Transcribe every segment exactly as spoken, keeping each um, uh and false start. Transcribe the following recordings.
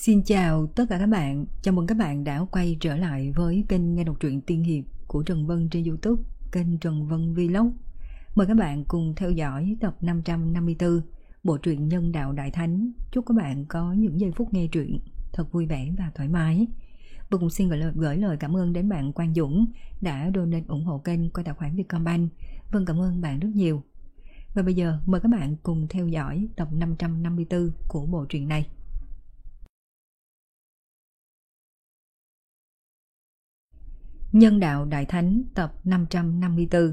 Xin chào tất cả các bạn, chào mừng các bạn đã quay trở lại với kênh nghe đọc truyện tiên hiệp của Trần Vân trên YouTube, kênh Trần Vân Vlog. Mời các bạn cùng theo dõi tập năm trăm năm mươi tư, bộ truyện Nhân Đạo Đại Thánh. Chúc các bạn có những giây phút nghe truyện thật vui vẻ và thoải mái. Và cũng xin gửi lời, gửi lời cảm ơn đến bạn Quang Dũng đã donate ủng hộ kênh qua tài khoản Vietcombank. Vâng, cảm ơn bạn rất nhiều. Và bây giờ mời các bạn cùng theo dõi tập năm trăm năm mươi tư của bộ truyện này. Nhân Đạo Đại Thánh tập năm trăm năm mươi tư.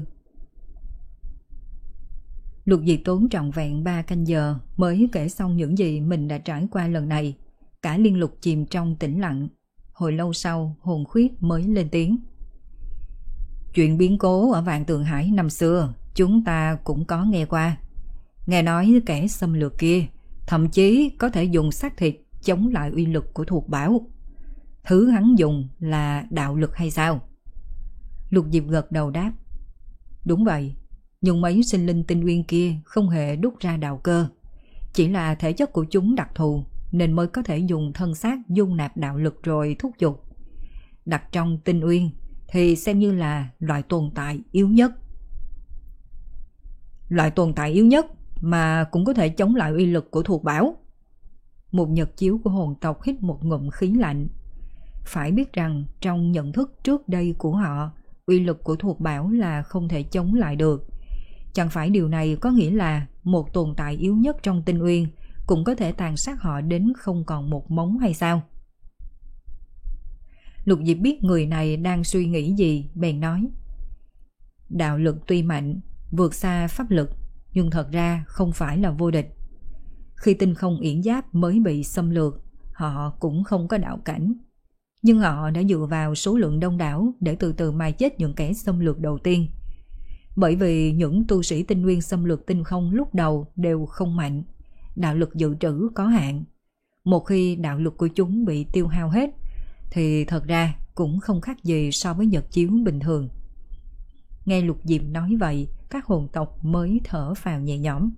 Lục Diệp tốn trọn vẹn ba canh giờ mới kể xong những gì mình đã trải qua lần này. Cả liên lục chìm trong tĩnh lặng. Hồi lâu sau, hồn khuyết mới lên tiếng. Chuyện biến cố ở Vạn Tường Hải năm xưa chúng ta cũng có nghe qua. Nghe nói kẻ xâm lược kia thậm chí có thể dùng xác thịt chống lại uy lực của thuộc bảo. Thứ hắn dùng là đạo lực hay sao? Lục Diệp gật đầu đáp. Đúng vậy, nhưng mấy sinh linh tinh nguyên kia không hề đúc ra đạo cơ. Chỉ là thể chất của chúng đặc thù nên mới có thể dùng thân xác dung nạp đạo lực rồi thúc giục. Đặt trong tinh nguyên thì xem như là loại tồn tại yếu nhất. Loại tồn tại yếu nhất mà cũng có thể chống lại uy lực của thuộc bảo. Một nhật chiếu của hồn tộc hít một ngụm khí lạnh. Phải biết rằng trong nhận thức trước đây của họ, uy lực của thuộc bảo là không thể chống lại được. Chẳng phải điều này có nghĩa là một tồn tại yếu nhất trong tinh uyên cũng có thể tàn sát họ đến không còn một móng hay sao? Lục Diệp biết người này đang suy nghĩ gì, bèn nói. Đạo lực tuy mạnh, vượt xa pháp lực, nhưng thật ra không phải là vô địch. Khi tinh không yển giáp mới bị xâm lược, họ cũng không có đạo cảnh. Nhưng họ đã dựa vào số lượng đông đảo để từ từ mai chết những kẻ xâm lược đầu tiên. Bởi vì những tu sĩ tinh nguyên xâm lược tinh không lúc đầu đều không mạnh, đạo lực dự trữ có hạn. Một khi đạo lực của chúng bị tiêu hao hết thì thật ra cũng không khác gì so với nhật chiếu bình thường. Nghe Lục Diệp nói vậy, các hồn tộc mới thở phào nhẹ nhõm.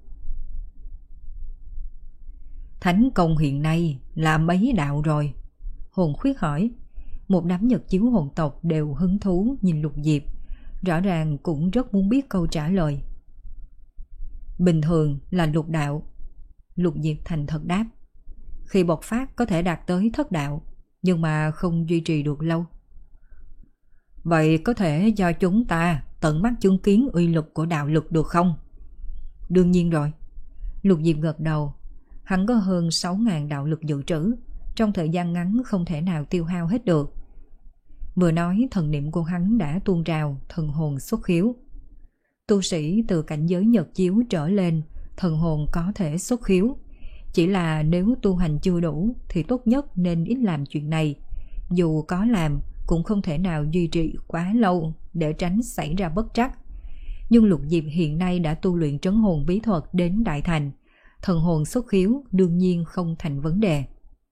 Thánh công hiện nay là mấy đạo rồi? Hồn khuyết hỏi. Một đám nhật chiếu hồn tộc đều hứng thú nhìn Lục Diệp, rõ ràng cũng rất muốn biết câu trả lời. Bình thường là lục đạo. Lục Diệp thành thật đáp. Khi bộc phát có thể đạt tới thất đạo, nhưng mà không duy trì được lâu. Vậy có thể do chúng ta tận mắt chứng kiến uy lực của đạo lực được không? Đương nhiên rồi. Lục Diệp gật đầu. Hắn có hơn sáu nghìn đạo lực dự trữ, trong thời gian ngắn không thể nào tiêu hao hết được. Vừa nói, thần niệm của hắn đã tuôn trào, thần hồn xuất khiếu. Tu sĩ từ cảnh giới nhật chiếu trở lên, thần hồn có thể xuất khiếu. Chỉ là nếu tu hành chưa đủ thì tốt nhất nên ít làm chuyện này. Dù có làm cũng không thể nào duy trì quá lâu để tránh xảy ra bất trắc. Nhưng Lục Diệp hiện nay đã tu luyện trấn hồn bí thuật đến đại thành, thần hồn xuất khiếu đương nhiên không thành vấn đề.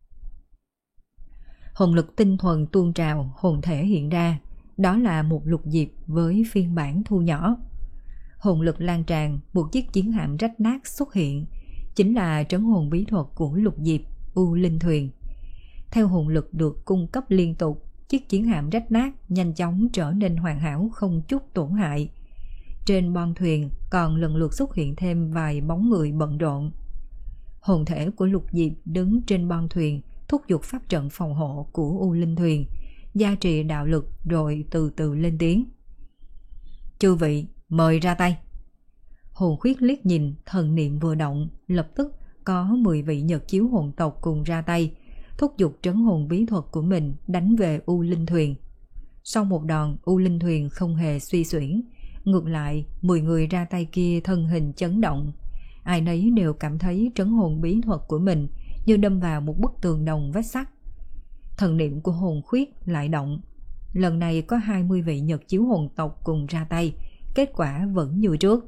Hồn lực tinh thuần tuôn trào, hồn thể hiện ra, đó là một Lục Diệp với phiên bản thu nhỏ. Hồn lực lan tràn, một chiếc chiến hạm rách nát xuất hiện, chính là trấn hồn bí thuật của Lục Diệp, U Linh Thuyền. Theo hồn lực được cung cấp liên tục, chiếc chiến hạm rách nát nhanh chóng trở nên hoàn hảo không chút tổn hại. Trên bon thuyền còn lần lượt xuất hiện thêm vài bóng người bận rộn. Hồn thể của Lục Diệp đứng trên bon thuyền, thúc giục pháp trận phòng hộ của U Linh Thuyền, gia trì đạo lực rồi từ từ lên tiếng. Chư vị, mời ra tay. Hồn khuyết liếc nhìn, thần niệm vừa động, lập tức có mười vị nhật chiếu hồn tộc cùng ra tay, thúc giục trấn hồn bí thuật của mình đánh về U Linh Thuyền. Sau một đòn, U Linh Thuyền không hề suy xuyển, ngược lại mười người ra tay kia thân hình chấn động. Ai nấy đều cảm thấy trấn hồn bí thuật của mình như đâm vào một bức tường đồng vách sắt. Thần niệm của hồn khuyết lại động. Lần này có hai mươi vị nhật chiếu hồn tộc cùng ra tay, kết quả vẫn như trước.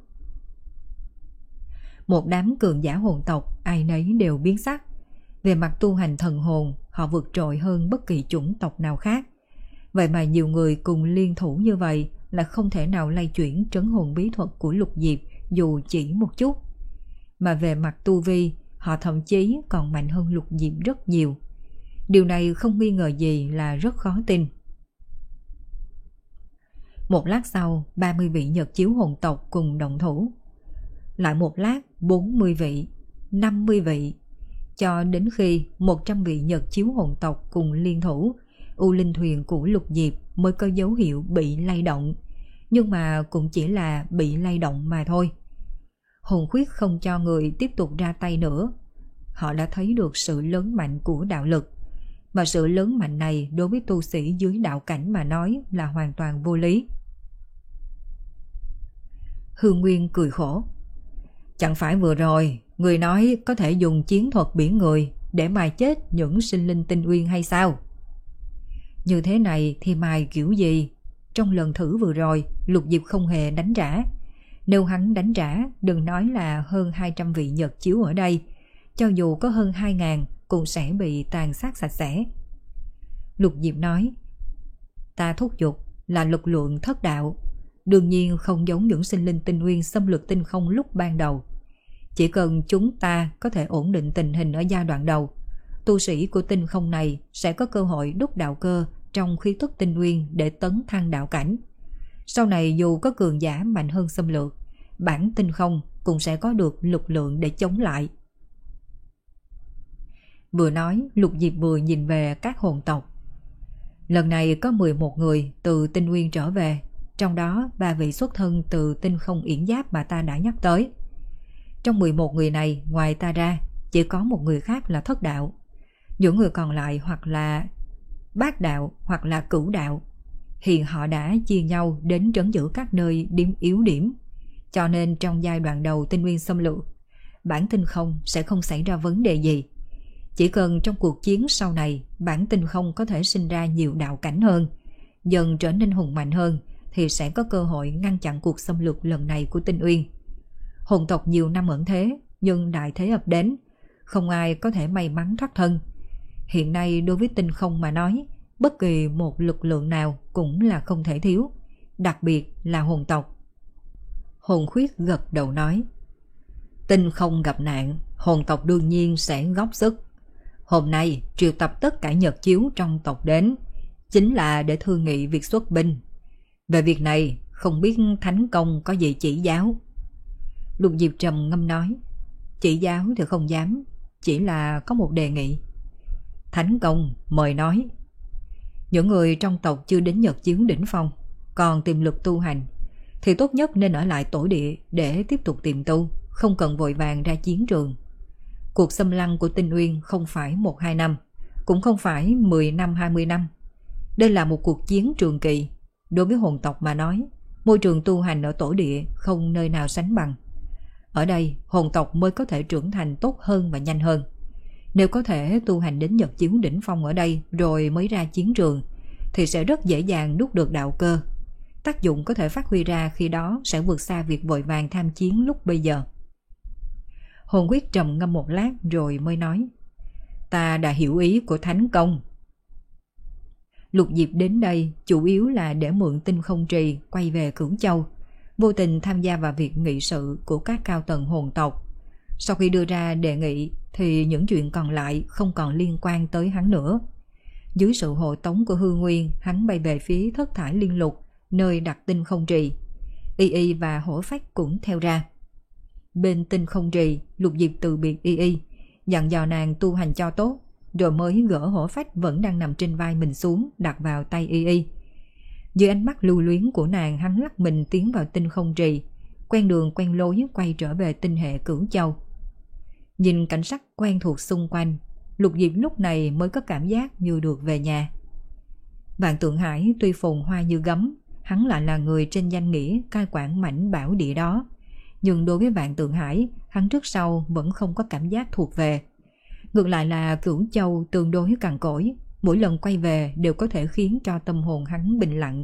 Một đám cường giả hồn tộc ai nấy đều biến sắc. Về mặt tu hành thần hồn, họ vượt trội hơn bất kỳ chủng tộc nào khác. Vậy mà nhiều người cùng liên thủ như vậy là không thể nào lay chuyển trấn hồn bí thuật của Lục Diệp dù chỉ một chút. Mà về mặt tu vi, họ thậm chí còn mạnh hơn Lục Diệp rất nhiều. Điều này không nghi ngờ gì là rất khó tin. Một lát sau, ba mươi vị Nhật chiếu hồn tộc cùng động thủ. Lại một lát, bốn mươi vị, năm mươi vị, cho đến khi một trăm vị Nhật chiếu hồn tộc cùng liên thủ, U Linh thuyền của Lục Diệp mới có dấu hiệu bị lay động, nhưng mà cũng chỉ là bị lay động mà thôi. Hồn khuyết không cho người tiếp tục ra tay nữa. Họ đã thấy được sự lớn mạnh của đạo lực, mà sự lớn mạnh này đối với tu sĩ dưới đạo cảnh mà nói là hoàn toàn vô lý. Hương Nguyên cười khổ. Chẳng phải vừa rồi người nói có thể dùng chiến thuật biển người để mài chết những sinh linh tinh uyên hay sao? Như thế này thì mài kiểu gì? Trong lần thử vừa rồi, Lục Diệp không hề đánh trả. Nếu hắn đánh trả, đừng nói là hơn hai trăm vị Nhật chiếu ở đây, cho dù có hơn hai ngàn cũng sẽ bị tàn sát sạch sẽ. Lục Diệp nói, ta thúc giục là lực lượng thất đạo, đương nhiên không giống những sinh linh tinh uyên xâm lược tinh không lúc ban đầu. Chỉ cần chúng ta có thể ổn định tình hình ở giai đoạn đầu, tu sĩ của tinh không này sẽ có cơ hội đúc đạo cơ trong khí thức tinh uyên để tấn thăng đạo cảnh. Sau này dù có cường giả mạnh hơn xâm lược, bản tinh không cũng sẽ có được lực lượng để chống lại. Vừa nói, Lục Diệp vừa nhìn về các hồn tộc. Lần này có mười một người từ tinh uyên trở về, trong đó ba vị xuất thân từ tinh không yển giáp mà ta đã nhắc tới. Trong mười một người này, ngoài ta ra, chỉ có một người khác là thất đạo. Những người còn lại hoặc là bát đạo hoặc là cửu đạo. Hiện họ đã chia nhau đến trấn giữ các nơi điểm yếu điểm. Cho nên trong giai đoạn đầu tinh uyên xâm lược, bản tinh không sẽ không xảy ra vấn đề gì. Chỉ cần trong cuộc chiến sau này bản tinh không có thể sinh ra nhiều đạo cảnh hơn, dần trở nên hùng mạnh hơn, thì sẽ có cơ hội ngăn chặn cuộc xâm lược lần này của tinh uyên. Hồn tộc nhiều năm ẩn thế, nhưng đại thế ập đến, không ai có thể may mắn thoát thân. Hiện nay đối với tinh không mà nói, bất kỳ một lực lượng nào cũng là không thể thiếu, đặc biệt là hồn tộc. Hồn khuyết gật đầu nói, tinh không gặp nạn, hồn tộc đương nhiên sẽ góp sức. Hôm nay triệu tập tất cả Nhật chiếu trong tộc đến, chính là để thương nghị việc xuất binh. Về việc này, không biết Thánh Công có gì chỉ giáo? Lục Diệp trầm ngâm nói, chỉ giáo thì không dám, chỉ là có một đề nghị. Thánh Công mời nói. Những người trong tộc chưa đến Nhật chiếu đỉnh phong, còn tiềm lực tu hành, thì tốt nhất nên ở lại tổ địa để tiếp tục tiềm tu, không cần vội vàng ra chiến trường. Cuộc xâm lăng của tinh uyên không phải một hai năm, cũng không phải mười năm hai mươi năm. Đây là một cuộc chiến trường kỳ. Đối với hồn tộc mà nói, môi trường tu hành ở tổ địa không nơi nào sánh bằng. Ở đây hồn tộc mới có thể trưởng thành tốt hơn và nhanh hơn. Nếu có thể tu hành đến Nhật chiếu đỉnh phong ở đây rồi mới ra chiến trường, thì sẽ rất dễ dàng đúc được đạo cơ. Tác dụng có thể phát huy ra khi đó sẽ vượt xa việc vội vàng tham chiến lúc bây giờ. Hồn quyết trầm ngâm một lát rồi mới nói, ta đã hiểu ý của Thánh Công. Lục Diệp đến đây chủ yếu là để mượn tinh không trì quay về Cửu Châu, vô tình tham gia vào việc nghị sự của các cao tầng hồn tộc. Sau khi đưa ra đề nghị thì những chuyện còn lại không còn liên quan tới hắn nữa. Dưới sự hộ tống của Hư Nguyên, hắn bay về phía Thất Thải Liên Lục, nơi đặt tinh không trì. Y Y và Hổ Phách cũng theo ra. Bên tinh không trì, Lục Diệp từ biệt Y Y, dặn dò nàng tu hành cho tốt, rồi mới gỡ Hổ Phách vẫn đang nằm trên vai mình xuống, đặt vào tay Y Y. Dưới ánh mắt lưu luyến của nàng, hắn lắc mình tiến vào tinh không trì, quen đường quen lối quay trở về tinh hệ Cửu Châu. Nhìn cảnh sắc quen thuộc xung quanh, Lục Diệp lúc này mới có cảm giác như được về nhà. Vạn Tượng Hải tuy phồn hoa như gấm, hắn lại là người trên danh nghĩa cai quản mảnh bảo địa đó. Nhưng đối với Vạn Tượng Hải, hắn trước sau vẫn không có cảm giác thuộc về. Ngược lại là Cửu Châu tương đối cằn cỗi, mỗi lần quay về đều có thể khiến cho tâm hồn hắn bình lặng.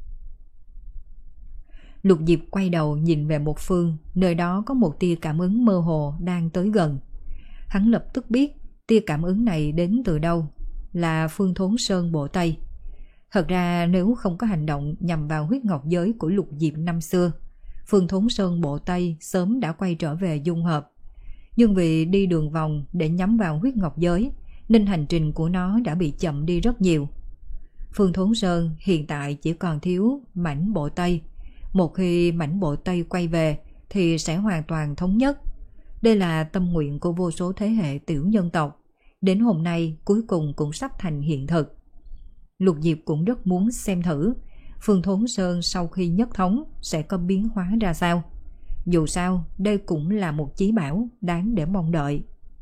Lục Diệp quay đầu nhìn về một phương, nơi đó có một tia cảm ứng mơ hồ đang tới gần. Hắn lập tức biết tia cảm ứng này đến từ đâu, là Phương Thốn Sơn Bộ Tây. Thật ra nếu không có hành động nhằm vào huyết ngọc giới của Lục Diệp năm xưa, Phương Thốn Sơn Bộ Tây sớm đã quay trở về dung hợp. Nhưng vì đi đường vòng để nhắm vào huyết ngọc giới, nên hành trình của nó đã bị chậm đi rất nhiều. Phương Thốn Sơn hiện tại chỉ còn thiếu mảnh bộ Tây. Một khi mảnh bộ Tây quay về thì sẽ hoàn toàn thống nhất. Đây là tâm nguyện của vô số thế hệ tiểu nhân tộc. Đến hôm nay cuối cùng cũng sắp thành hiện thực. Lục Diệp cũng rất muốn xem thử Phương Thốn Sơn sau khi nhất thống sẽ có biến hóa ra sao. Dù sao đây cũng là một chí bảo đáng để mong đợi.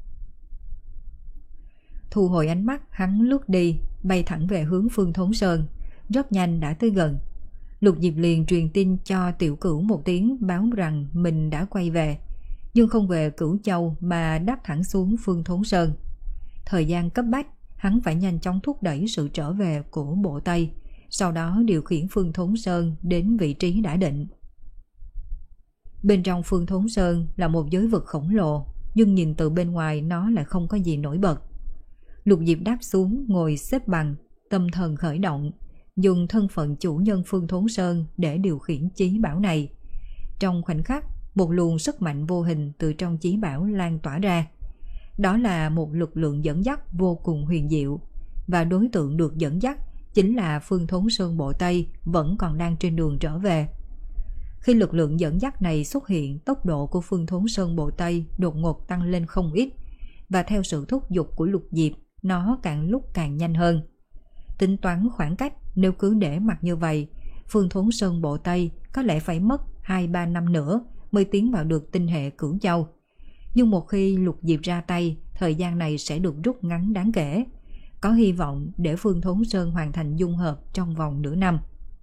Thu hồi ánh mắt, hắn lướt đi, bay thẳng về hướng Phương Thốn Sơn. Rất nhanh đã tới gần. Lục Diệp liền truyền tin cho Tiểu Cửu một tiếng báo rằng mình đã quay về, nhưng không về Cửu Châu mà đáp thẳng xuống Phương Thốn Sơn. Thời gian cấp bách, hắn phải nhanh chóng thúc đẩy sự trở về của bộ Tây, sau đó điều khiển Phương Thốn Sơn đến vị trí đã định. Bên trong Phương Thốn Sơn là một giới vực khổng lồ, nhưng nhìn từ bên ngoài nó lại không có gì nổi bật. Lục Diệp đáp xuống ngồi xếp bằng, tâm thần khởi động, dùng thân phận chủ nhân Phương Thốn Sơn để điều khiển chí bảo này. Trong khoảnh khắc, một luồng sức mạnh vô hình từ trong chí bảo lan tỏa ra. Đó là một lực lượng dẫn dắt vô cùng huyền diệu, và đối tượng được dẫn dắt chính là Phương Thốn Sơn bộ Tây vẫn còn đang trên đường trở về. Khi lực lượng dẫn dắt này xuất hiện, tốc độ của Phương Thốn Sơn bộ Tây đột ngột tăng lên không ít, và theo sự thúc giục của Lục Diệp, nó càng lúc càng nhanh hơn. Tính toán khoảng cách, nếu cứ để mặc như vậy, Phương Thốn Sơn bộ Tây có lẽ phải mất hai ba năm nữa mới tiến vào được tinh hệ Cửu Châu. Nhưng một khi Lục Diệp ra tay, thời gian này sẽ được rút ngắn đáng kể. Có hy vọng để Phương Thốn Sơn hoàn thành dung hợp trong vòng nửa năm.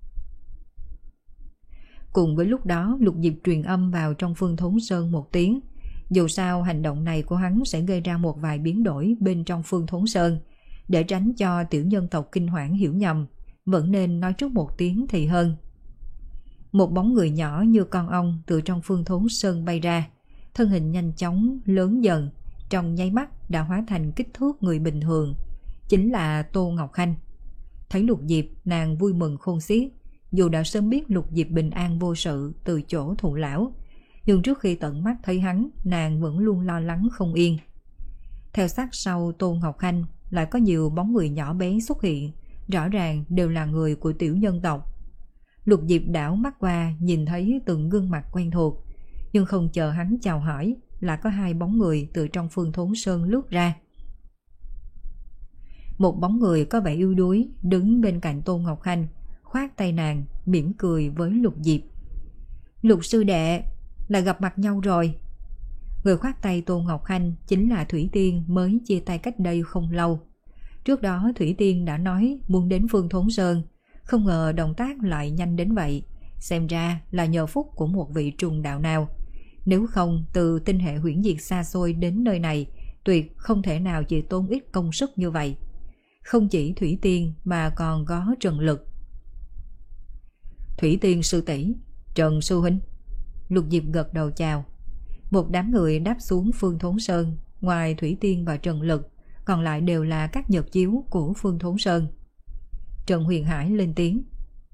Cùng với lúc đó, Lục Diệp truyền âm vào trong Phương Thốn Sơn một tiếng. Dù sao hành động này của hắn sẽ gây ra một vài biến đổi bên trong Phương Thốn Sơn. Để tránh cho tiểu nhân tộc kinh hoảng hiểu nhầm, vẫn nên nói trước một tiếng thì hơn. Một bóng người nhỏ như con ong từ trong Phương Thốn Sơn bay ra, thân hình nhanh chóng lớn dần, trong nháy mắt đã hóa thành kích thước người bình thường, chính là Tô Ngọc Khanh. Thấy Lục Diệp, nàng vui mừng khôn xiết. Dù đã sớm biết Lục Diệp bình an vô sự từ chỗ thụ lão, nhưng trước khi tận mắt thấy hắn, nàng vẫn luôn lo lắng không yên. Theo sát sau Tô Ngọc Khanh lại có nhiều bóng người nhỏ bé xuất hiện, rõ ràng đều là người của tiểu nhân tộc. Lục Diệp đảo mắt qua, nhìn thấy từng gương mặt quen thuộc, nhưng không chờ hắn chào hỏi, là có hai bóng người từ trong Phương Thốn Sơn lướt ra. Một bóng người có vẻ yếu đuối đứng bên cạnh Tô Ngọc Khanh, khoát tay nàng, mỉm cười với Lục Diệp. Lục sư đệ, là gặp mặt nhau rồi. Người khoát tay Tô Ngọc Khanh chính là Thủy Tiên mới chia tay cách đây không lâu. Trước đó Thủy Tiên đã nói muốn đến Phương Thốn Sơn, không ngờ động tác lại nhanh đến vậy. Xem ra là nhờ phúc của một vị trùng đạo nào. Nếu không, từ tinh hệ huyễn diệt xa xôi đến nơi này, tuyệt không thể nào chỉ tốn ít công sức như vậy. Không chỉ Thủy Tiên mà còn có Trần Lực. Thủy Tiên sư tỷ, Trần sư huynh. Lục Diệp gật đầu chào. Một đám người đáp xuống Phương Thốn Sơn, ngoài Thủy Tiên và Trần Lực, còn lại đều là các nhật chiếu của Phương Thốn Sơn. Trần Huyền Hải lên tiếng.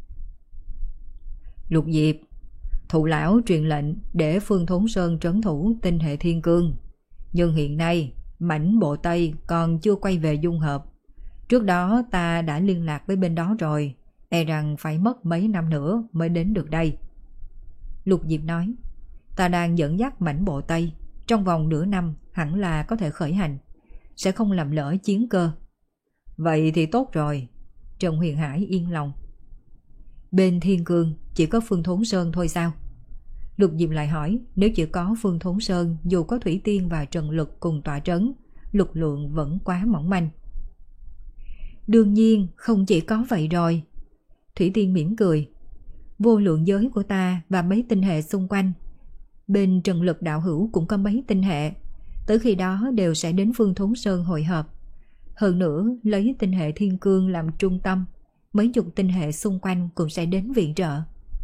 Lục Diệp, thụ lão truyền lệnh để Phương Thốn Sơn trấn thủ tinh hệ Thiên Cương, nhưng hiện nay mảnh bộ Tây còn chưa quay về dung hợp. Trước đó ta đã liên lạc với bên đó rồi, e rằng phải mất mấy năm nữa mới đến được đây. Lục Diệp nói, ta đang dẫn dắt mảnh bộ Tây, trong vòng nửa năm hẳn là có thể khởi hành, sẽ không làm lỡ chiến cơ. Vậy thì tốt rồi. Trần Huyền Hải yên lòng. Bên Thiên Cương chỉ có Phương Thốn Sơn thôi sao? Lục Diệp lại hỏi, nếu chỉ có Phương Thốn Sơn, dù có Thủy Tiên và Trần Lực cùng tọa trấn, lực lượng vẫn quá mỏng manh. Đương nhiên không chỉ có vậy rồi. Thủy Tiên mỉm cười. Vô lượng giới của ta và mấy tinh hệ xung quanh, bên Trần Lực đạo hữu cũng có mấy tinh hệ, tới khi đó đều sẽ đến Phương Thốn Sơn hội họp. Hơn nữa lấy tinh hệ Thiên Cương làm trung tâm, mấy chục tinh hệ xung quanh cũng sẽ đến viện trợ.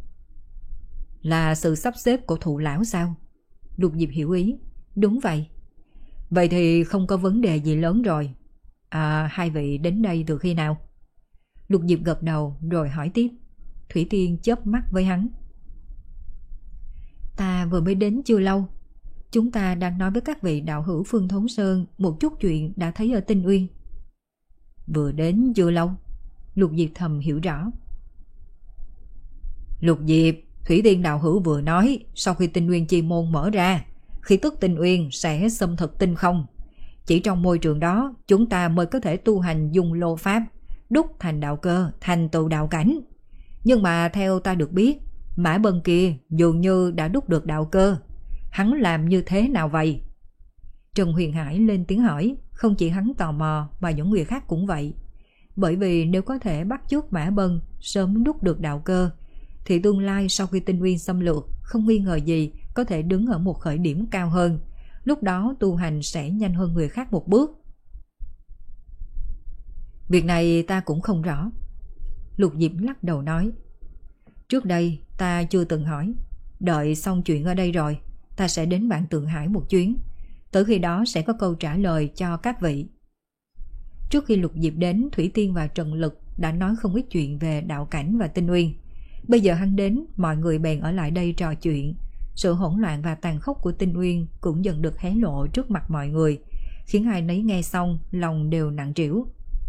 Là sự sắp xếp của thụ lão sao? Lục Diệp hiểu ý. Đúng vậy. Vậy thì không có vấn đề gì lớn rồi. À, hai vị đến đây từ khi nào? Lục Diệp gật đầu rồi hỏi tiếp. Thủy Tiên chớp mắt với hắn. Ta vừa mới đến chưa lâu. Chúng ta đang nói với các vị đạo hữu Phương Thốn Sơn một chút chuyện đã thấy ở Tinh Uyên. Vừa đến chưa lâu, Lục Diệp thầm hiểu rõ. Lục Diệp, Thủy Tiên đạo hữu vừa nói sau khi Tinh Uyên chi môn mở ra, khí tức Tinh Uyên sẽ xâm thực tinh không. Chỉ trong môi trường đó chúng ta mới có thể tu hành dùng lô pháp, đúc thành đạo cơ, thành tựu đạo cảnh. Nhưng mà theo ta được biết, Mã Bân kia dường như đã đúc được đạo cơ. Hắn làm như thế nào vậy? Trần Huyền Hải lên tiếng hỏi. Không chỉ hắn tò mò mà những người khác cũng vậy. Bởi vì nếu có thể bắt chước Mã Bân sớm đúc được đạo cơ, thì tương lai sau khi Tinh Uyên xâm lược, không nghi ngờ gì có thể đứng ở một khởi điểm cao hơn. Lúc đó tu hành sẽ nhanh hơn người khác một bước. Việc này ta cũng không rõ. Lục Diệp lắc đầu nói. Trước đây ta chưa từng hỏi. Đợi xong chuyện ở đây rồi, ta sẽ đến Vạn Tượng Hải một chuyến. Tới khi đó sẽ có câu trả lời cho các vị. Trước khi Lục Diệp đến, Thủy Tiên và Trần Lực đã nói không ít chuyện về đạo cảnh và Tinh Uyên. Bây giờ hắn đến, mọi người bèn ở lại đây trò chuyện. Sự hỗn loạn và tàn khốc của Tinh Uyên cũng dần được hé lộ trước mặt mọi người, khiến ai nấy nghe xong lòng đều nặng trĩu.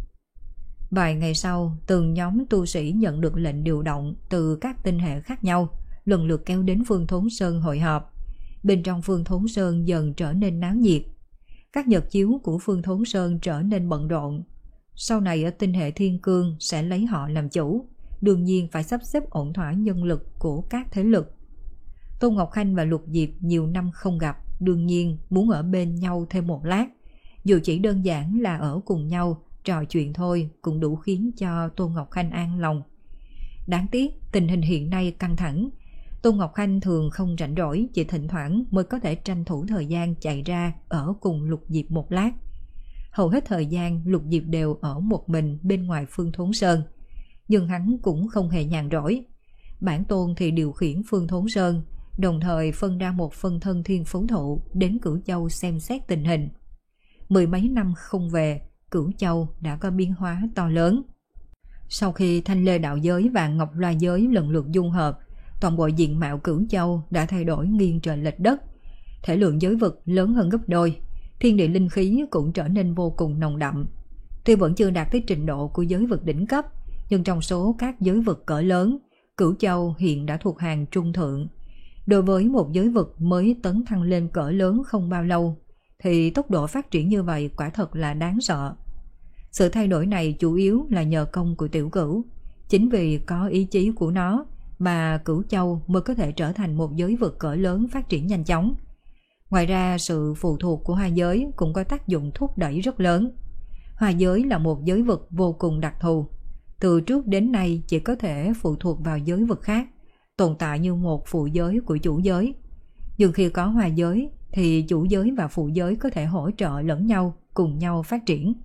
Vài ngày sau, từng nhóm tu sĩ nhận được lệnh điều động từ các tinh hệ khác nhau, lần lượt kéo đến Phương Thốn Sơn hội họp. Bên trong Phương Thốn Sơn dần trở nên náo nhiệt. Các nhật chiếu của Phương Thốn Sơn trở nên bận rộn. Sau này ở tinh hệ Thiên Cương sẽ lấy họ làm chủ, đương nhiên phải sắp xếp ổn thỏa nhân lực của các thế lực. Tôn Ngọc Khanh và Lục Diệp nhiều năm không gặp, đương nhiên muốn ở bên nhau thêm một lát. Dù chỉ đơn giản là ở cùng nhau, trò chuyện thôi cũng đủ khiến cho Tôn Ngọc Khanh an lòng. Đáng tiếc tình hình hiện nay căng thẳng. Tôn Ngọc Khanh thường không rảnh rỗi, chỉ thỉnh thoảng mới có thể tranh thủ thời gian chạy ra ở cùng Lục Diệp một lát. Hầu hết thời gian Lục Diệp đều ở một mình bên ngoài Phương Thốn Sơn. Nhưng hắn cũng không hề nhàn rỗi. Bản tôn thì điều khiển Phương Thốn Sơn, đồng thời phân ra một phân thân Thiên Phú Thụ đến Cửu Châu xem xét tình hình. Mười mấy năm không về, Cửu Châu đã có biến hóa to lớn. Sau khi Thanh Lê đạo giới và Ngọc Loa giới lần lượt dung hợp, toàn bộ diện mạo Cửu Châu đã thay đổi nghiêng trời lệch đất. Thể lượng giới vực lớn hơn gấp đôi, thiên địa linh khí cũng trở nên vô cùng nồng đậm. Tuy vẫn chưa đạt tới trình độ của giới vực đỉnh cấp, nhưng trong số các giới vực cỡ lớn, Cửu Châu hiện đã thuộc hàng trung thượng. Đối với một giới vực mới tấn thăng lên cỡ lớn không bao lâu, thì tốc độ phát triển như vậy quả thật là đáng sợ. Sự thay đổi này chủ yếu là nhờ công của Tiểu Cửu. Chính vì có ý chí của nó mà Cửu Châu mới có thể trở thành một giới vực cỡ lớn phát triển nhanh chóng. Ngoài ra, sự phụ thuộc của Hoa giới cũng có tác dụng thúc đẩy rất lớn. Hoa giới là một giới vực vô cùng đặc thù. Từ trước đến nay chỉ có thể phụ thuộc vào giới vực khác, tồn tại như một phụ giới của chủ giới. Nhưng khi có Hoa giới thì chủ giới và phụ giới có thể hỗ trợ lẫn nhau, cùng nhau phát triển.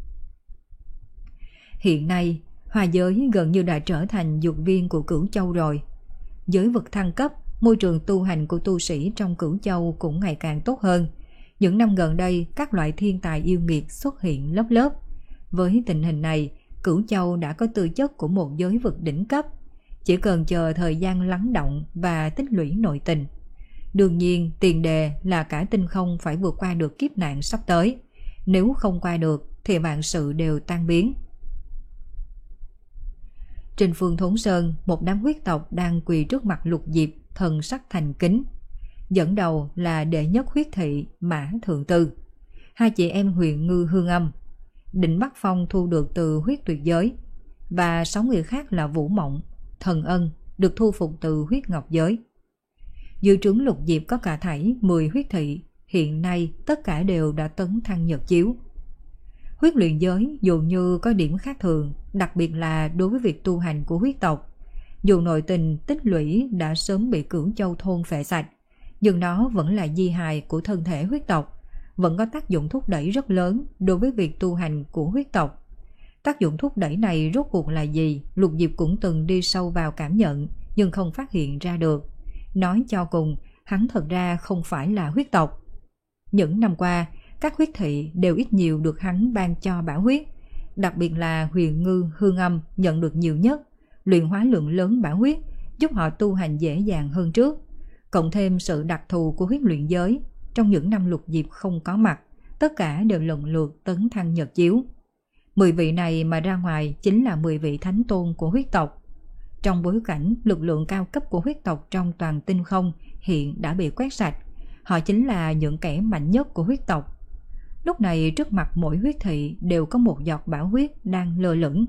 Hiện nay, Hoa giới gần như đã trở thành dược viên của Cửu Châu rồi. Giới vực thăng cấp, môi trường tu hành của tu sĩ trong Cửu Châu cũng ngày càng tốt hơn. Những năm gần đây, các loại thiên tài yêu nghiệt xuất hiện lớp lớp. Với tình hình này, Cửu Châu đã có tư chất của một giới vực đỉnh cấp, chỉ cần chờ thời gian lắng động và tích lũy nội tình. Đương nhiên, tiền đề là cả tinh không phải vượt qua được kiếp nạn sắp tới. Nếu không qua được thì vạn sự đều tan biến. Trên Phương Thốn Sơn, một đám huyết tộc đang quỳ trước mặt Lục Diệp, thần sắc thành kính. Dẫn đầu là đệ nhất huyết thị Mã Thượng Tư, hai chị em Huyền Ngư Hương Âm, Định Bắc Phong thu được từ huyết tuyệt giới, và sáu người khác là Vũ Mộng, Thần Ân được thu phục từ huyết ngọc giới. Dưới trướng Lục Diệp có cả thảy mười huyết thị, hiện nay tất cả đều đã tấn thăng nhật chiếu. Huyết luyện giới dường như có điểm khác thường, đặc biệt là đối với việc tu hành của huyết tộc. Dù nội tình tích lũy đã sớm bị Cửu Châu thôn phệ sạch, nhưng nó vẫn là di hài của thân thể huyết tộc, vẫn có tác dụng thúc đẩy rất lớn đối với việc tu hành của huyết tộc. Tác dụng thúc đẩy này rốt cuộc là gì, Lục Diệp cũng từng đi sâu vào cảm nhận, nhưng không phát hiện ra được. Nói cho cùng, hắn thật ra không phải là huyết tộc. Những năm qua, các huyết thị đều ít nhiều được hắn ban cho bảo huyết, đặc biệt là Huyền Ngư Hương Âm nhận được nhiều nhất, luyện hóa lượng lớn bảo huyết, giúp họ tu hành dễ dàng hơn trước. Cộng thêm sự đặc thù của huyết luyện giới, trong những năm Lục Diệp không có mặt, tất cả đều lần lượt tấn thăng nhật chiếu. Mười vị này mà ra ngoài chính là mười vị thánh tôn của huyết tộc. Trong bối cảnh lực lượng cao cấp của huyết tộc trong toàn tinh không hiện đã bị quét sạch, họ chính là những kẻ mạnh nhất của huyết tộc. Lúc này trước mặt mỗi huyết thị đều có một giọt bảo huyết đang lơ lửng.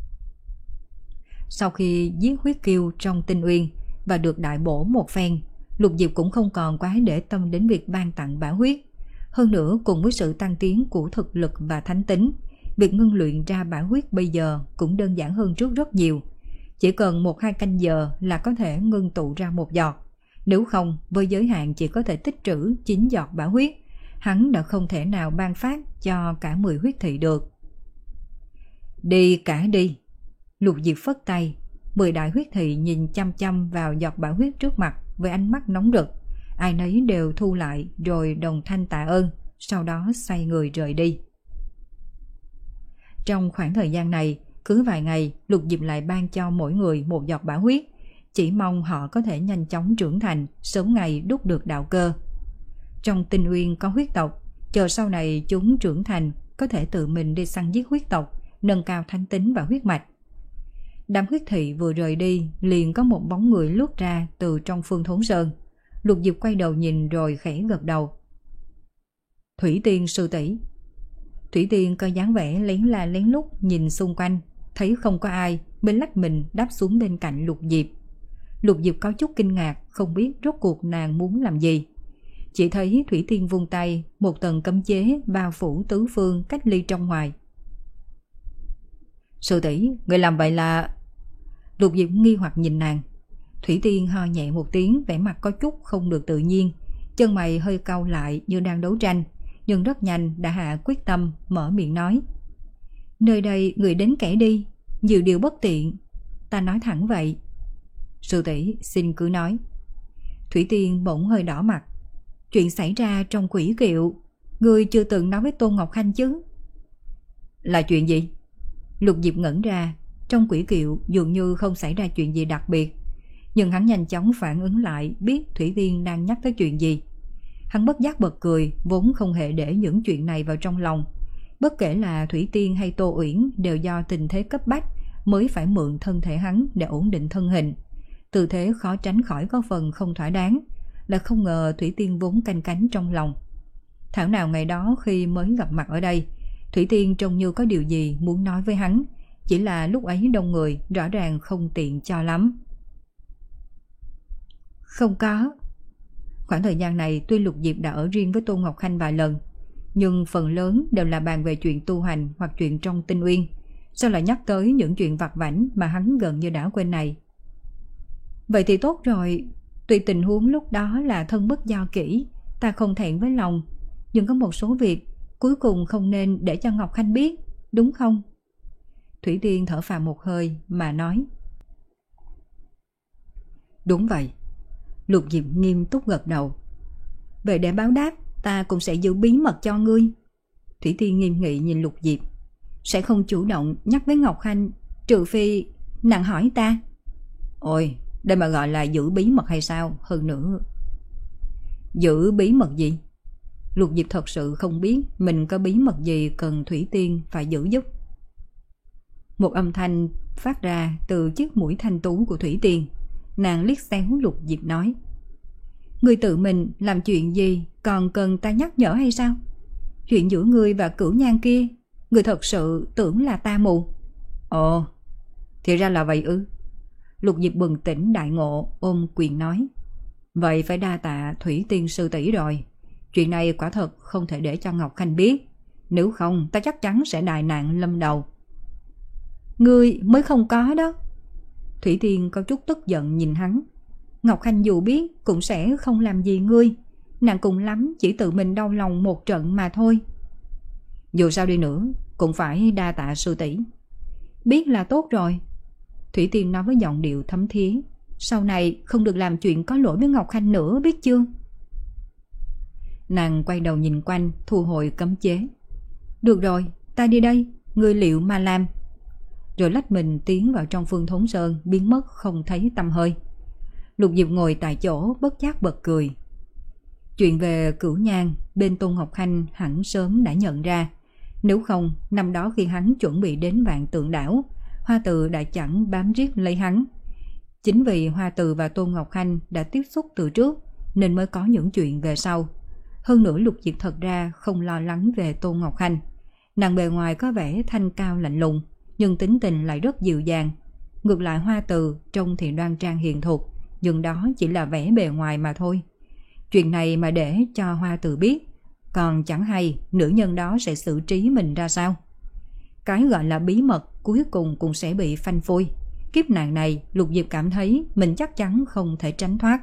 Sau khi giết huyết kiêu trong tinh uyên và được đại bổ một phen, Lục Diệp cũng không còn quá để tâm đến việc ban tặng bảo huyết. Hơn nữa, cùng với sự tăng tiến của thực lực và thánh tính, việc ngưng luyện ra bảo huyết bây giờ cũng đơn giản hơn trước rất nhiều. Chỉ cần một hai canh giờ là có thể ngưng tụ ra một giọt. Nếu không, với giới hạn chỉ có thể tích trữ chín giọt bảo huyết, hắn đã không thể nào ban phát cho cả mười huyết thị được. Đi cả đi. Lục Diệp phất tay, mười đại huyết thị nhìn chăm chăm vào giọt bảo huyết trước mặt với ánh mắt nóng rực. Ai nấy đều thu lại rồi đồng thanh tạ ơn, sau đó xoay người rời đi. Trong khoảng thời gian này, cứ vài ngày Lục Diệp lại ban cho mỗi người một giọt bảo huyết, chỉ mong họ có thể nhanh chóng trưởng thành, sớm ngày đúc được đạo cơ. Trong tinh uyên có huyết tộc, chờ sau này chúng trưởng thành có thể tự mình đi săn giết huyết tộc, nâng cao thánh tính và huyết mạch. Đám huyết thị vừa rời đi, liền có một bóng người lướt ra từ trong Phương Thốn Sơn. Lục Diệp quay đầu nhìn rồi khẽ gật đầu. Thủy Tiên sư tỷ. Thủy Tiên có dáng vẻ lén la lén lút nhìn xung quanh, thấy không có ai, mới lách mình đáp xuống bên cạnh Lục Diệp. Lục Diệp có chút kinh ngạc, không biết rốt cuộc nàng muốn làm gì. Chỉ thấy Thủy Tiên vung tay, một tầng cấm chế bao phủ tứ phương cách ly trong ngoài. Sư tỷ, người làm vậy là... Lục Diệp nghi hoặc nhìn nàng. Thủy Tiên ho nhẹ một tiếng, vẻ mặt có chút không được tự nhiên, chân mày hơi cau lại như đang đấu tranh, nhưng rất nhanh đã hạ quyết tâm, mở miệng nói. Nơi đây người đến kẻ đi, nhiều điều bất tiện, ta nói thẳng vậy. Sư tỷ, xin cứ nói. Thủy Tiên bỗng hơi đỏ mặt. Chuyện xảy ra trong quỷ kiệu, người chưa từng nói với Tôn Ngọc Khanh chứ? Là chuyện gì? Lục Diệp ngẩn ra. Trong quỷ kiệu dường như không xảy ra chuyện gì đặc biệt, nhưng hắn nhanh chóng phản ứng lại, biết Thủy Tiên đang nhắc tới chuyện gì. Hắn bất giác bật cười, vốn không hề để những chuyện này vào trong lòng. Bất kể là Thủy Tiên hay Tô Uyển đều do tình thế cấp bách mới phải mượn thân thể hắn để ổn định thân hình. Tư thế khó tránh khỏi có phần không thỏa đáng, là không ngờ Thủy Tiên vốn canh cánh trong lòng. Thảo nào ngày đó khi mới gặp mặt ở đây, Thủy Tiên trông như có điều gì muốn nói với hắn, chỉ là lúc ấy đông người, rõ ràng không tiện cho lắm. Không có. Khoảng thời gian này tuy Lục Diệp đã ở riêng với Tôn Ngọc Khanh vài lần, nhưng phần lớn đều là bàn về chuyện tu hành hoặc chuyện trong tinh uyên. Sao lại nhắc tới những chuyện vặt vãnh mà hắn gần như đã quên này? Vậy thì tốt rồi. Tuy tình huống lúc đó là thân bất do kỹ, ta không thẹn với lòng, nhưng có một số việc cuối cùng không nên để cho Ngọc Khanh biết, đúng không? Thủy Tiên thở phào một hơi mà nói. Đúng vậy. Lục Diệp nghiêm túc gật đầu. Về để báo đáp, ta cũng sẽ giữ bí mật cho ngươi. Thủy Tiên nghiêm nghị nhìn Lục Diệp. Sẽ không chủ động nhắc với Ngọc Khanh, trừ phi nàng hỏi ta. Ôi, đây mà gọi là giữ bí mật hay sao? Hơn nữa, giữ bí mật gì? Lục Diệp thật sự không biết mình có bí mật gì cần Thủy Tiên phải giữ giúp. Một âm thanh phát ra từ chiếc mũi thanh tú của Thủy Tiên. Nàng liếc xéo Lục Diệp nói. Ngươi tự mình làm chuyện gì còn cần ta nhắc nhở hay sao? Chuyện giữa ngươi và Cửu Nhan kia, ngươi thật sự tưởng là ta mù? Ồ, thì ra là vậy ư? Lục Diệp bừng tỉnh đại ngộ, ôm quyền nói. Vậy phải đa tạ Thủy Tiên sư tỷ rồi. Chuyện này quả thật không thể để cho Ngọc Khanh biết, nếu không ta chắc chắn sẽ đại nạn lâm đầu. Ngươi mới không có đó. Thủy Tiên có chút tức giận nhìn hắn. Ngọc Khanh dù biết cũng sẽ không làm gì ngươi, nàng cùng lắm chỉ tự mình đau lòng một trận mà thôi. Dù sao đi nữa cũng phải đa tạ sư tỷ. Biết là tốt rồi. Thủy Tiên nói với giọng điệu thấm thía. Sau này không được làm chuyện có lỗi với Ngọc Khanh nữa, biết chưa? Nàng quay đầu nhìn quanh, thu hồi cấm chế. Được rồi, ta đi đây, ngươi liệu mà làm. Rồi lách mình tiến vào trong Phương Thốn Sơn, biến mất không thấy tăm hơi. Lục Diệp ngồi tại chỗ bất giác bật cười. Chuyện về Cửu Nhan, bên Tôn Ngọc Khanh hẳn sớm đã nhận ra. Nếu không, năm đó khi hắn chuẩn bị đến Vạn Tượng Đảo, Hoa Từ đã chẳng bám riết lấy hắn. Chính vì Hoa Từ và Tôn Ngọc Khanh đã tiếp xúc từ trước, nên mới có những chuyện về sau. Hơn nữa Lục Diệp thật ra không lo lắng về Tôn Ngọc Khanh. Nàng bề ngoài có vẻ thanh cao lạnh lùng, nhưng tính tình lại rất dịu dàng. Ngược lại Hoa Từ trông thì đoan trang hiền thục, nhưng đó chỉ là vẻ bề ngoài mà thôi. Chuyện này mà để cho Hoa Từ biết, còn chẳng hay nữ nhân đó sẽ xử trí mình ra sao. Cái gọi là bí mật cuối cùng cũng sẽ bị phanh phui. Kiếp nạn này Lục Diệp cảm thấy mình chắc chắn không thể tránh thoát.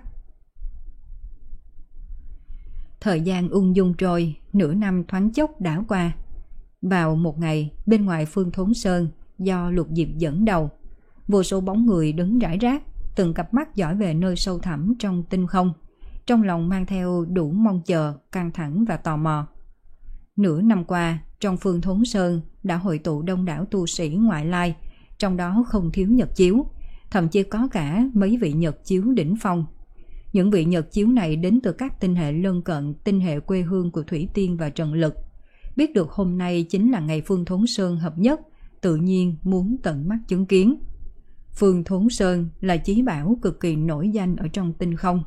Thời gian ung dung trôi, nửa năm thoáng chốc đã qua. Vào một ngày, bên ngoài Phương Thốn Sơn, do Lục Diệp dẫn đầu, vô số bóng người đứng rải rác, từng cặp mắt dõi về nơi sâu thẳm trong tinh không, trong lòng mang theo đủ mong chờ, căng thẳng và tò mò. Nửa năm qua, trong Phương Thốn Sơn đã hội tụ đông đảo tu sĩ ngoại lai, trong đó không thiếu Nhật Chiếu, thậm chí có cả mấy vị Nhật Chiếu đỉnh phong. Những vị Nhật Chiếu này đến từ các tinh hệ lân cận, tinh hệ quê hương của Thủy Tiên và Trần Lực. Biết được hôm nay chính là ngày Phương Thốn Sơn hợp nhất, tự nhiên muốn tận mắt chứng kiến. Phương Thốn Sơn là chí bảo cực kỳ nổi danh ở trong tinh không.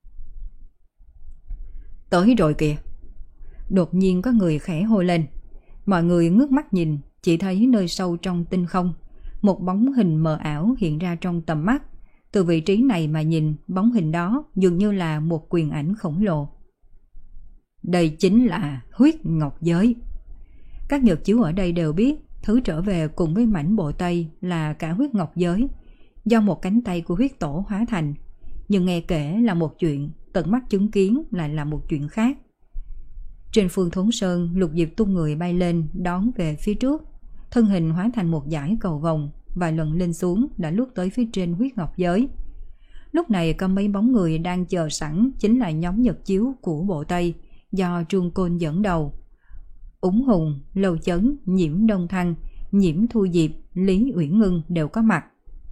Tới rồi kìa! Đột nhiên có người khẽ hô lên. Mọi người ngước mắt nhìn, chỉ thấy nơi sâu trong tinh không, một bóng hình mờ ảo hiện ra trong tầm mắt. Từ vị trí này mà nhìn, bóng hình đó dường như là một quyền ảnh khổng lồ. Đây chính là huyết ngọc giới. Các Nhật Chiếu ở đây đều biết thứ trở về cùng với mảnh bộ Tây là cả huyết ngọc giới, do một cánh tay của huyết tổ hóa thành. Nhưng nghe kể là một chuyện, tận mắt chứng kiến lại là một chuyện khác. Trên Phương Thốn Sơn, Lục Diệp tung người bay lên đón về phía trước, thân hình hóa thành một dải cầu vồng, vài lần lên xuống đã lướt tới phía trên huyết ngọc giới. Lúc này có mấy bóng người đang chờ sẵn, chính là nhóm Nhật Chiếu của bộ Tây do Trương Côn dẫn đầu. Úng Hùng, Lâu Chấn, Nhiễm Đông Thăng, Nhiễm Thu Diệp, Lý Uyển Ngưng đều có mặt.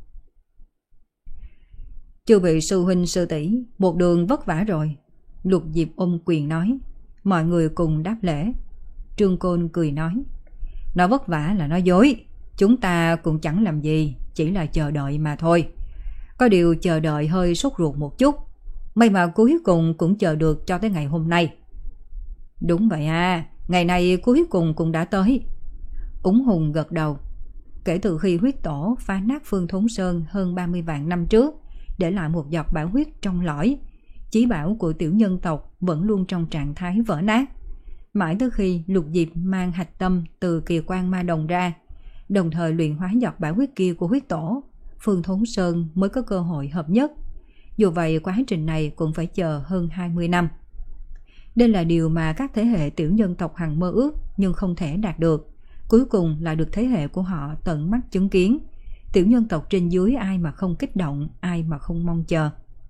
Chư vị sư huynh sư tỷ, một đường vất vả rồi. Lục Diệp ôm quyền nói. Mọi người cùng đáp lễ. Trương Côn cười nói. Nó vất vả là nó dối, chúng ta cũng chẳng làm gì, chỉ là chờ đợi mà thôi. Có điều chờ đợi hơi sốt ruột một chút, may mà cuối cùng cũng chờ được cho tới ngày hôm nay. Đúng vậy à, ngày này cuối cùng cũng đã tới. Úng Hùng gật đầu. Kể từ khi huyết tổ phá nát Phương Thốn Sơn hơn ba mươi vạn năm trước, để lại một giọt bảo huyết trong lõi, chí bảo của tiểu nhân tộc vẫn luôn trong trạng thái vỡ nát. Mãi tới khi Lục Diệp mang hạch tâm từ Kỳ Quan Ma Đồng ra, đồng thời luyện hóa giọt bảo huyết kia của huyết tổ, Phương Thốn Sơn mới có cơ hội hợp nhất. Dù vậy quá trình này cũng phải chờ hơn hai mươi năm. Đây là điều mà các thế hệ tiểu nhân tộc hằng mơ ước nhưng không thể đạt được. Cuối cùng là được thế hệ của họ tận mắt chứng kiến. Tiểu nhân tộc trên dưới ai mà không kích động, ai mà không mong chờ.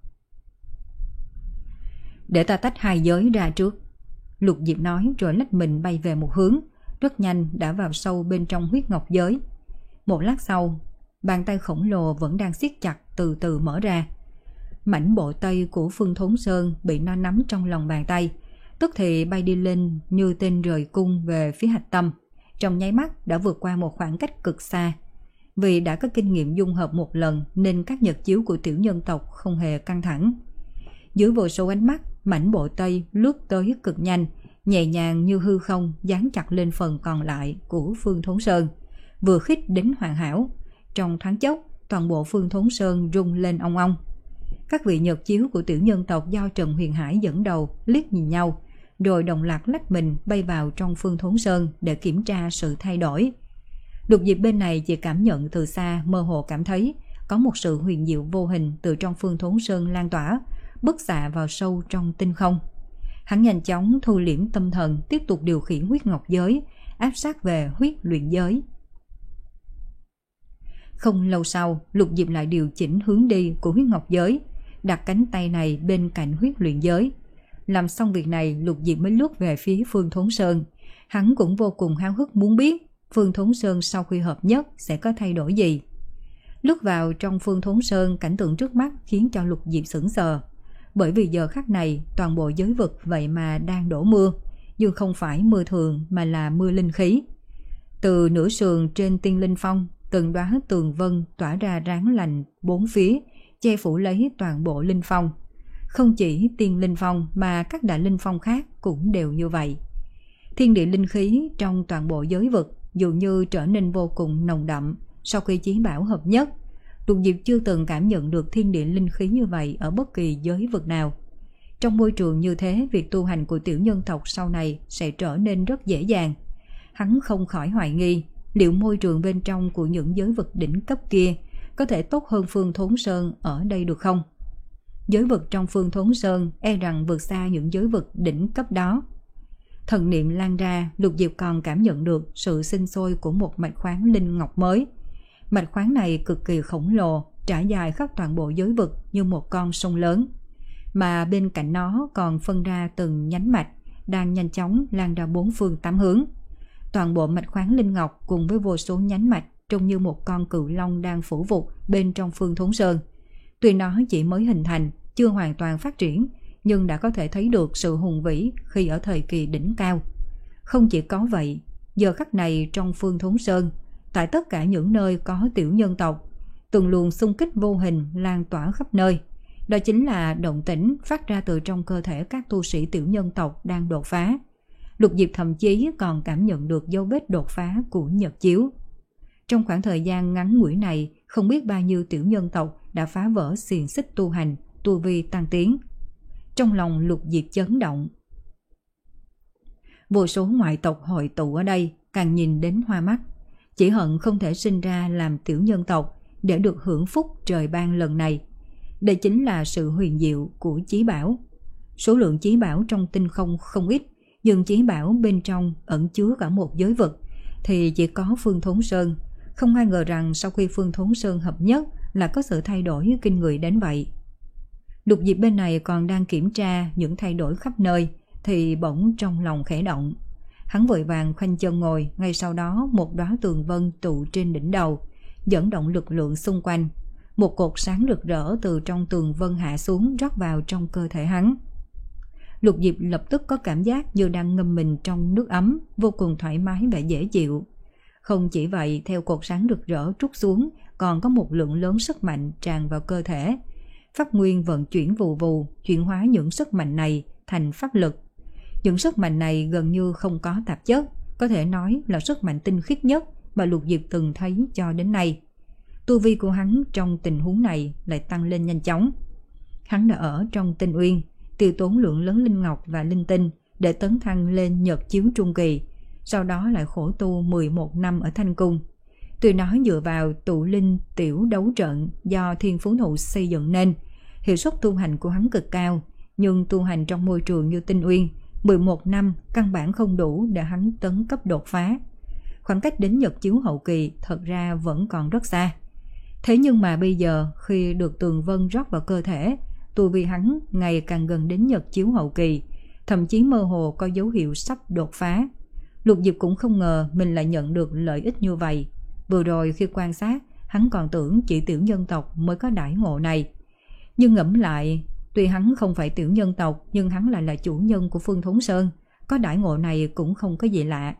Để ta tách hai giới ra trước, Lục Diệp nói rồi lách mình bay về một hướng, rất nhanh đã vào sâu bên trong huyết ngọc giới. Một lát sau, bàn tay khổng lồ vẫn đang siết chặt từ từ mở ra. Mảnh bộ Tây của Phương Thốn Sơn bị nó nắm trong lòng bàn tay, tức thì bay đi lên như tên rời cung về phía hạch tâm. Trong nháy mắt đã vượt qua một khoảng cách cực xa. Vì đã có kinh nghiệm dung hợp một lần nên các Nhật Chiếu của tiểu nhân tộc không hề căng thẳng. Dưới vô số ánh mắt, mảnh bộ Tây lướt tới cực nhanh, nhẹ nhàng như hư không dán chặt lên phần còn lại của Phương Thốn Sơn, vừa khít đến hoàn hảo. Trong thoáng chốc, toàn bộ Phương Thốn Sơn rung lên ong ong. Các vị Nhật Chiếu của tiểu nhân tộc do Trần Huyền Hải dẫn đầu liếc nhìn nhau, rồi đồng loạt lách mình bay vào trong Phương Thốn Sơn để kiểm tra sự thay đổi. Lục Diệp bên này chỉ cảm nhận từ xa, mơ hồ cảm thấy có một sự huyền diệu vô hình từ trong Phương Thốn Sơn lan tỏa, bức xạ vào sâu trong tinh không. Hắn nhanh chóng thu liễm tâm thần, tiếp tục điều khiển huyết ngọc giới, áp sát về huyết luyện giới. Không lâu sau, Lục Diệp lại điều chỉnh hướng đi của huyết ngọc giới, đặt cánh tay này bên cạnh huyết luyện giới. Làm xong việc này, Lục Diệp mới lướt về phía Phương Thốn Sơn. Hắn cũng vô cùng háo hức muốn biết Phương Thốn Sơn sau khi hợp nhất sẽ có thay đổi gì. Lướt vào trong Phương Thốn Sơn, cảnh tượng trước mắt khiến cho Lục Diệp sững sờ. Bởi vì giờ khắc này toàn bộ giới vực vậy mà đang đổ mưa, nhưng không phải mưa thường mà là mưa linh khí. Từ nửa sườn trên Tiên Linh Phong, từng đóa tường vân tỏa ra ráng lành bốn phía, che phủ lấy toàn bộ linh phong. Không chỉ Tiên Linh Phong mà các đại linh phong khác cũng đều như vậy. Thiên địa linh khí trong toàn bộ giới vực dường như trở nên vô cùng nồng đậm sau khi chí bảo hợp nhất. Lục Diệp chưa từng cảm nhận được thiên địa linh khí như vậy ở bất kỳ giới vực nào. Trong môi trường như thế, việc tu hành của tiểu nhân tộc sau này sẽ trở nên rất dễ dàng. Hắn không khỏi hoài nghi liệu môi trường bên trong của những giới vực đỉnh cấp kia có thể tốt hơn Phương Thốn Sơn ở đây được không? Giới vực trong Phương Thốn Sơn e rằng vượt xa những giới vực đỉnh cấp đó. Thần niệm lan ra, Lục Diệp còn cảm nhận được sự sinh sôi của một mạch khoáng linh ngọc mới. Mạch khoáng này cực kỳ khổng lồ, trải dài khắp toàn bộ giới vực như một con sông lớn. Mà bên cạnh nó còn phân ra từng nhánh mạch, đang nhanh chóng lan ra bốn phương tám hướng. Toàn bộ mạch khoáng linh ngọc cùng với vô số nhánh mạch trông như một con cự long đang phủ vụt bên trong Phương Thốn Sơn. Tuy nó chỉ mới hình thành, chưa hoàn toàn phát triển, nhưng đã có thể thấy được sự hùng vĩ khi ở thời kỳ đỉnh cao. Không chỉ có vậy, giờ khắc này trong Phương Thốn Sơn, tại tất cả những nơi có tiểu nhân tộc, từng luồng xung kích vô hình lan tỏa khắp nơi. Đó chính là động tĩnh phát ra từ trong cơ thể các tu sĩ tiểu nhân tộc đang đột phá. Lục Diệp thậm chí còn cảm nhận được dấu vết đột phá của Nhật Chiếu. Trong khoảng thời gian ngắn ngủi này, không biết bao nhiêu tiểu nhân tộc đã phá vỡ xiềng xích tu hành, tu vi tăng tiến. Trong lòng Lục Diệp chấn động. Vô số ngoại tộc hội tụ ở đây, càng nhìn đến hoa mắt. Chỉ hận không thể sinh ra làm tiểu nhân tộc để được hưởng phúc trời ban lần này. Đây chính là sự huyền diệu của chí bảo. Số lượng chí bảo trong tinh không không ít, nhưng chí bảo bên trong ẩn chứa cả một giới vực thì chỉ có Phương Thốn Sơn. Không ai ngờ rằng sau khi Phương Thốn Sơn hợp nhất là có sự thay đổi kinh người đến vậy. Lục Diệp bên này còn đang kiểm tra những thay đổi khắp nơi thì bỗng trong lòng khẽ động. Hắn vội vàng khoanh chân ngồi, ngay sau đó một đóa tường vân tụ trên đỉnh đầu, dẫn động lực lượng xung quanh. Một cột sáng rực rỡ từ trong tường vân hạ xuống rót vào trong cơ thể hắn. Lục Diệp lập tức có cảm giác như đang ngâm mình trong nước ấm, vô cùng thoải mái và dễ chịu. Không chỉ vậy, theo cột sáng rực rỡ trút xuống, còn có một lượng lớn sức mạnh tràn vào cơ thể. Pháp nguyên vận chuyển vù vù, chuyển hóa những sức mạnh này thành pháp lực. Những sức mạnh này gần như không có tạp chất, có thể nói là sức mạnh tinh khiết nhất mà Lục Diệp từng thấy cho đến nay. Tu vi của hắn trong tình huống này lại tăng lên nhanh chóng. Hắn đã ở trong Tinh Uyên, tiêu tốn lượng lớn linh ngọc và linh tinh để tấn thăng lên Nhật Chiếu trung kỳ, sau đó lại khổ tu mười một năm ở Thanh Cung. Tuy nói dựa vào tụ linh tiểu đấu trận do Thiên Phú Thụ xây dựng nên, hiệu suất tu hành của hắn cực cao, nhưng tu hành trong môi trường như Tinh Uyên, mười một năm căn bản không đủ để hắn tấn cấp đột phá. Khoảng cách đến Nhật Chiếu hậu kỳ thật ra vẫn còn rất xa. Thế nhưng mà bây giờ khi được tường vân rót vào cơ thể, tu vi hắn ngày càng gần đến Nhật Chiếu hậu kỳ, thậm chí mơ hồ có dấu hiệu sắp đột phá. Lục Diệp cũng không ngờ mình lại nhận được lợi ích như vậy. Vừa rồi khi quan sát, hắn còn tưởng chỉ tiểu nhân tộc mới có đãi ngộ này. Nhưng ngẫm lại, tuy hắn không phải tiểu nhân tộc, nhưng hắn lại là chủ nhân của Phương Thốn Sơn, có đãi ngộ này cũng không có gì lạ.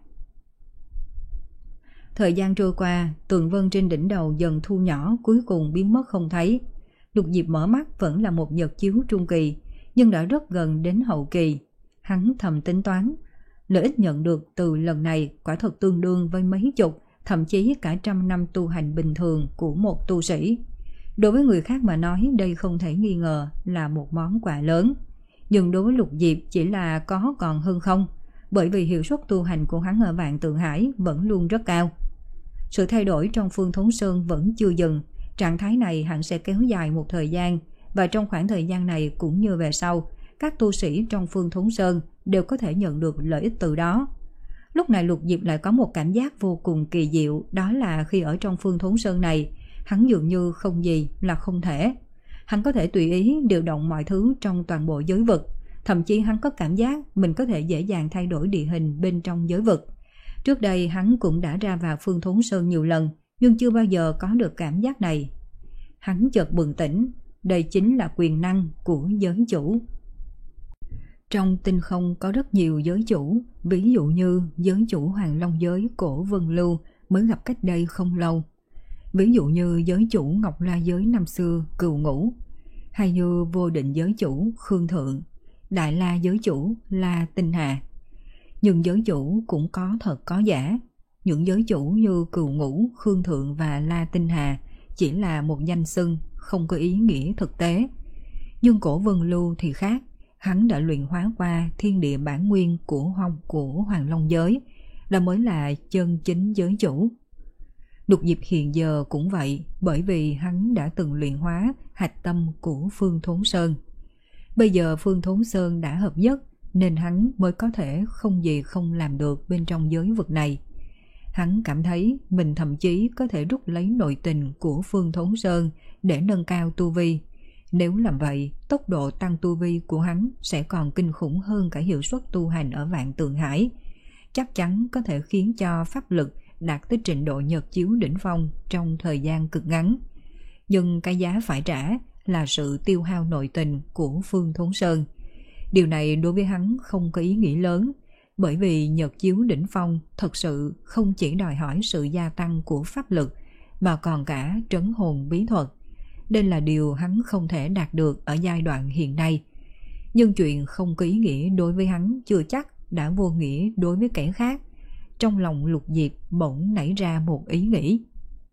Thời gian trôi qua, tường vân trên đỉnh đầu dần thu nhỏ, cuối cùng biến mất không thấy. Lục Diệp mở mắt vẫn là một Nhật Chiếu trung kỳ, nhưng đã rất gần đến hậu kỳ. Hắn thầm tính toán, lợi ích nhận được từ lần này quả thật tương đương với mấy chục, thậm chí cả trăm năm tu hành bình thường của một tu sĩ. Đối với người khác mà nói, đây không thể nghi ngờ là một món quà lớn. Nhưng đối với Lục Diệp chỉ là có còn hơn không, bởi vì hiệu suất tu hành của hắn ở Vạn Tượng Hải vẫn luôn rất cao. Sự thay đổi trong Phương Thốn Sơn vẫn chưa dừng, trạng thái này hẳn sẽ kéo dài một thời gian, và trong khoảng thời gian này cũng như về sau, các tu sĩ trong Phương Thốn Sơn đều có thể nhận được lợi ích từ đó. Lúc này Lục Diệp lại có một cảm giác vô cùng kỳ diệu, đó là khi ở trong Phương Thốn Sơn này, hắn dường như không gì là không thể. Hắn có thể tùy ý điều động mọi thứ trong toàn bộ giới vực, thậm chí hắn có cảm giác mình có thể dễ dàng thay đổi địa hình bên trong giới vực. Trước đây hắn cũng đã ra vào Phương Thốn Sơn nhiều lần, nhưng chưa bao giờ có được cảm giác này. Hắn chợt bừng tỉnh, đây chính là quyền năng của giới chủ. Trong tinh không có rất nhiều giới chủ, ví dụ như giới chủ Hoàng Long giới Cổ Vân Lưu mới gặp cách đây không lâu. Ví dụ như giới chủ Ngọc La giới năm xưa Cừu Ngũ, hay như vô định giới chủ Khương Thượng, Đại La giới chủ La Tinh Hà. Nhưng giới chủ cũng có thật có giả. Những giới chủ như Cừu Ngũ, Khương Thượng và La Tinh Hà chỉ là một danh xưng, không có ý nghĩa thực tế. Nhưng Cổ Vân Lưu thì khác, hắn đã luyện hóa qua thiên địa bản nguyên của Hoàng, của Hoàng Long giới, đó mới là chân chính giới chủ. Lục Diệp hiện giờ cũng vậy, bởi vì hắn đã từng luyện hóa hạch tâm của Phương Thốn Sơn. Bây giờ Phương Thốn Sơn đã hợp nhất, nên hắn mới có thể không gì không làm được bên trong giới vực này. Hắn cảm thấy mình thậm chí có thể rút lấy nội tình của Phương Thốn Sơn để nâng cao tu vi. Nếu làm vậy, tốc độ tăng tu vi của hắn sẽ còn kinh khủng hơn cả hiệu suất tu hành ở Vạn Tượng Hải. Chắc chắn có thể khiến cho pháp lực đạt tới trình độ nhật chiếu đỉnh phong trong thời gian cực ngắn. Nhưng cái giá phải trả là sự tiêu hao nội tình của Phương Thốn Sơn. Điều này đối với hắn không có ý nghĩa lớn, bởi vì nhật chiếu đỉnh phong thật sự không chỉ đòi hỏi sự gia tăng của pháp lực, mà còn cả trấn hồn bí thuật. Đây là điều hắn không thể đạt được ở giai đoạn hiện nay. Nhưng chuyện không có ý nghĩa đối với hắn chưa chắc đã vô nghĩa đối với kẻ khác. Trong lòng Lục Diệp bỗng nảy ra một ý nghĩ.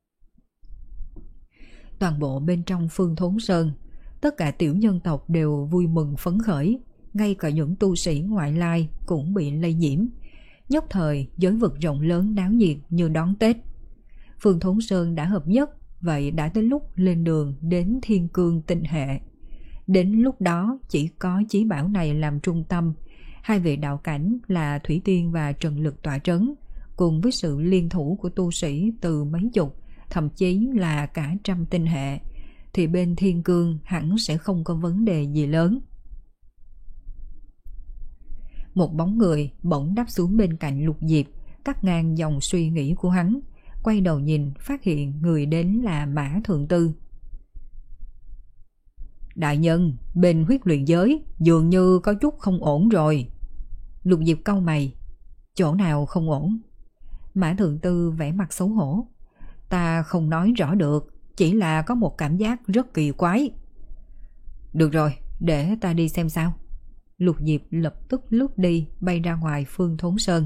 Toàn bộ bên trong Phương Thốn Sơn, tất cả tiểu nhân tộc đều vui mừng phấn khởi, ngay cả những tu sĩ ngoại lai cũng bị lây nhiễm. Nhất thời giới vực rộng lớn náo nhiệt như đón Tết. Phương Thốn Sơn đã hợp nhất, vậy đã tới lúc lên đường đến Thiên Cương Tinh Hệ. Đến lúc đó chỉ có chí bảo này làm trung tâm, hai vị đạo cảnh là Thủy Tiên và Trần Lực tọa trấn, cùng với sự liên thủ của tu sĩ từ mấy chục, thậm chí là cả trăm tinh hệ, thì bên Thiên Cương hẳn sẽ không có vấn đề gì lớn. Một bóng người bỗng đáp xuống bên cạnh Lục Diệp, cắt ngang dòng suy nghĩ của hắn. Quay đầu nhìn, phát hiện người đến là Mã Thượng Tư. Đại nhân, bên huyết luyện giới dường như có chút không ổn rồi. Lục Diệp cau mày. Chỗ nào không ổn? Mã Thượng Tư vẻ mặt xấu hổ. Ta không nói rõ được, chỉ là có một cảm giác rất kỳ quái. Được rồi, để ta đi xem sao. Lục Diệp lập tức lướt đi, bay ra ngoài Phương Thốn Sơn.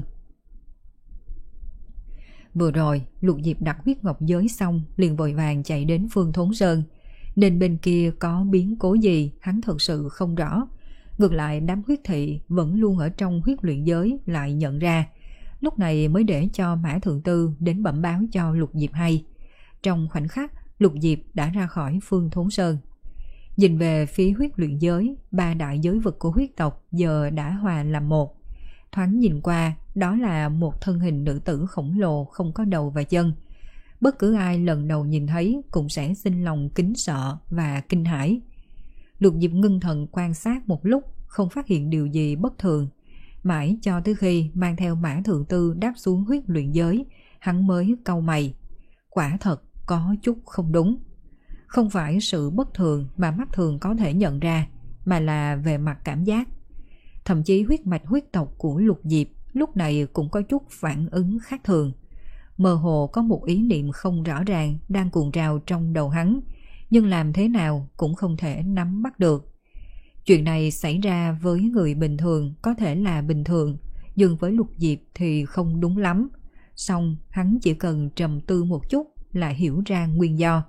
Vừa rồi Lục Diệp đặt huyết ngọc giới xong, liền vội vàng chạy đến Phương Thốn Sơn, nên bên kia có biến cố gì hắn thật sự không rõ. Ngược lại đám huyết thị vẫn luôn ở trong huyết luyện giới lại nhận ra, lúc này mới để cho Mã Thượng Tư đến bẩm báo cho Lục Diệp hay. Trong khoảnh khắc Lục Diệp đã ra khỏi Phương Thốn Sơn. Nhìn về phía huyết luyện giới, ba đại giới vực của huyết tộc giờ đã hòa làm một. Thoáng nhìn qua, đó là một thân hình nữ tử khổng lồ không có đầu và chân. Bất cứ ai lần đầu nhìn thấy cũng sẽ sinh lòng kính sợ và kinh hãi. Lục Diệp ngưng thần quan sát một lúc, không phát hiện điều gì bất thường. Mãi cho tới khi mang theo Mã Thượng Tư đáp xuống huyết luyện giới, hắn mới cau mày. Quả thật có chút không đúng. Không phải sự bất thường mà mắt thường có thể nhận ra, mà là về mặt cảm giác. Thậm chí huyết mạch huyết tộc của Lục Diệp lúc này cũng có chút phản ứng khác thường. Mơ hồ có một ý niệm không rõ ràng đang cuộn trào trong đầu hắn, nhưng làm thế nào cũng không thể nắm bắt được. Chuyện này xảy ra với người bình thường có thể là bình thường, nhưng với Lục Diệp thì không đúng lắm. Xong hắn chỉ cần trầm tư một chút là hiểu ra nguyên do.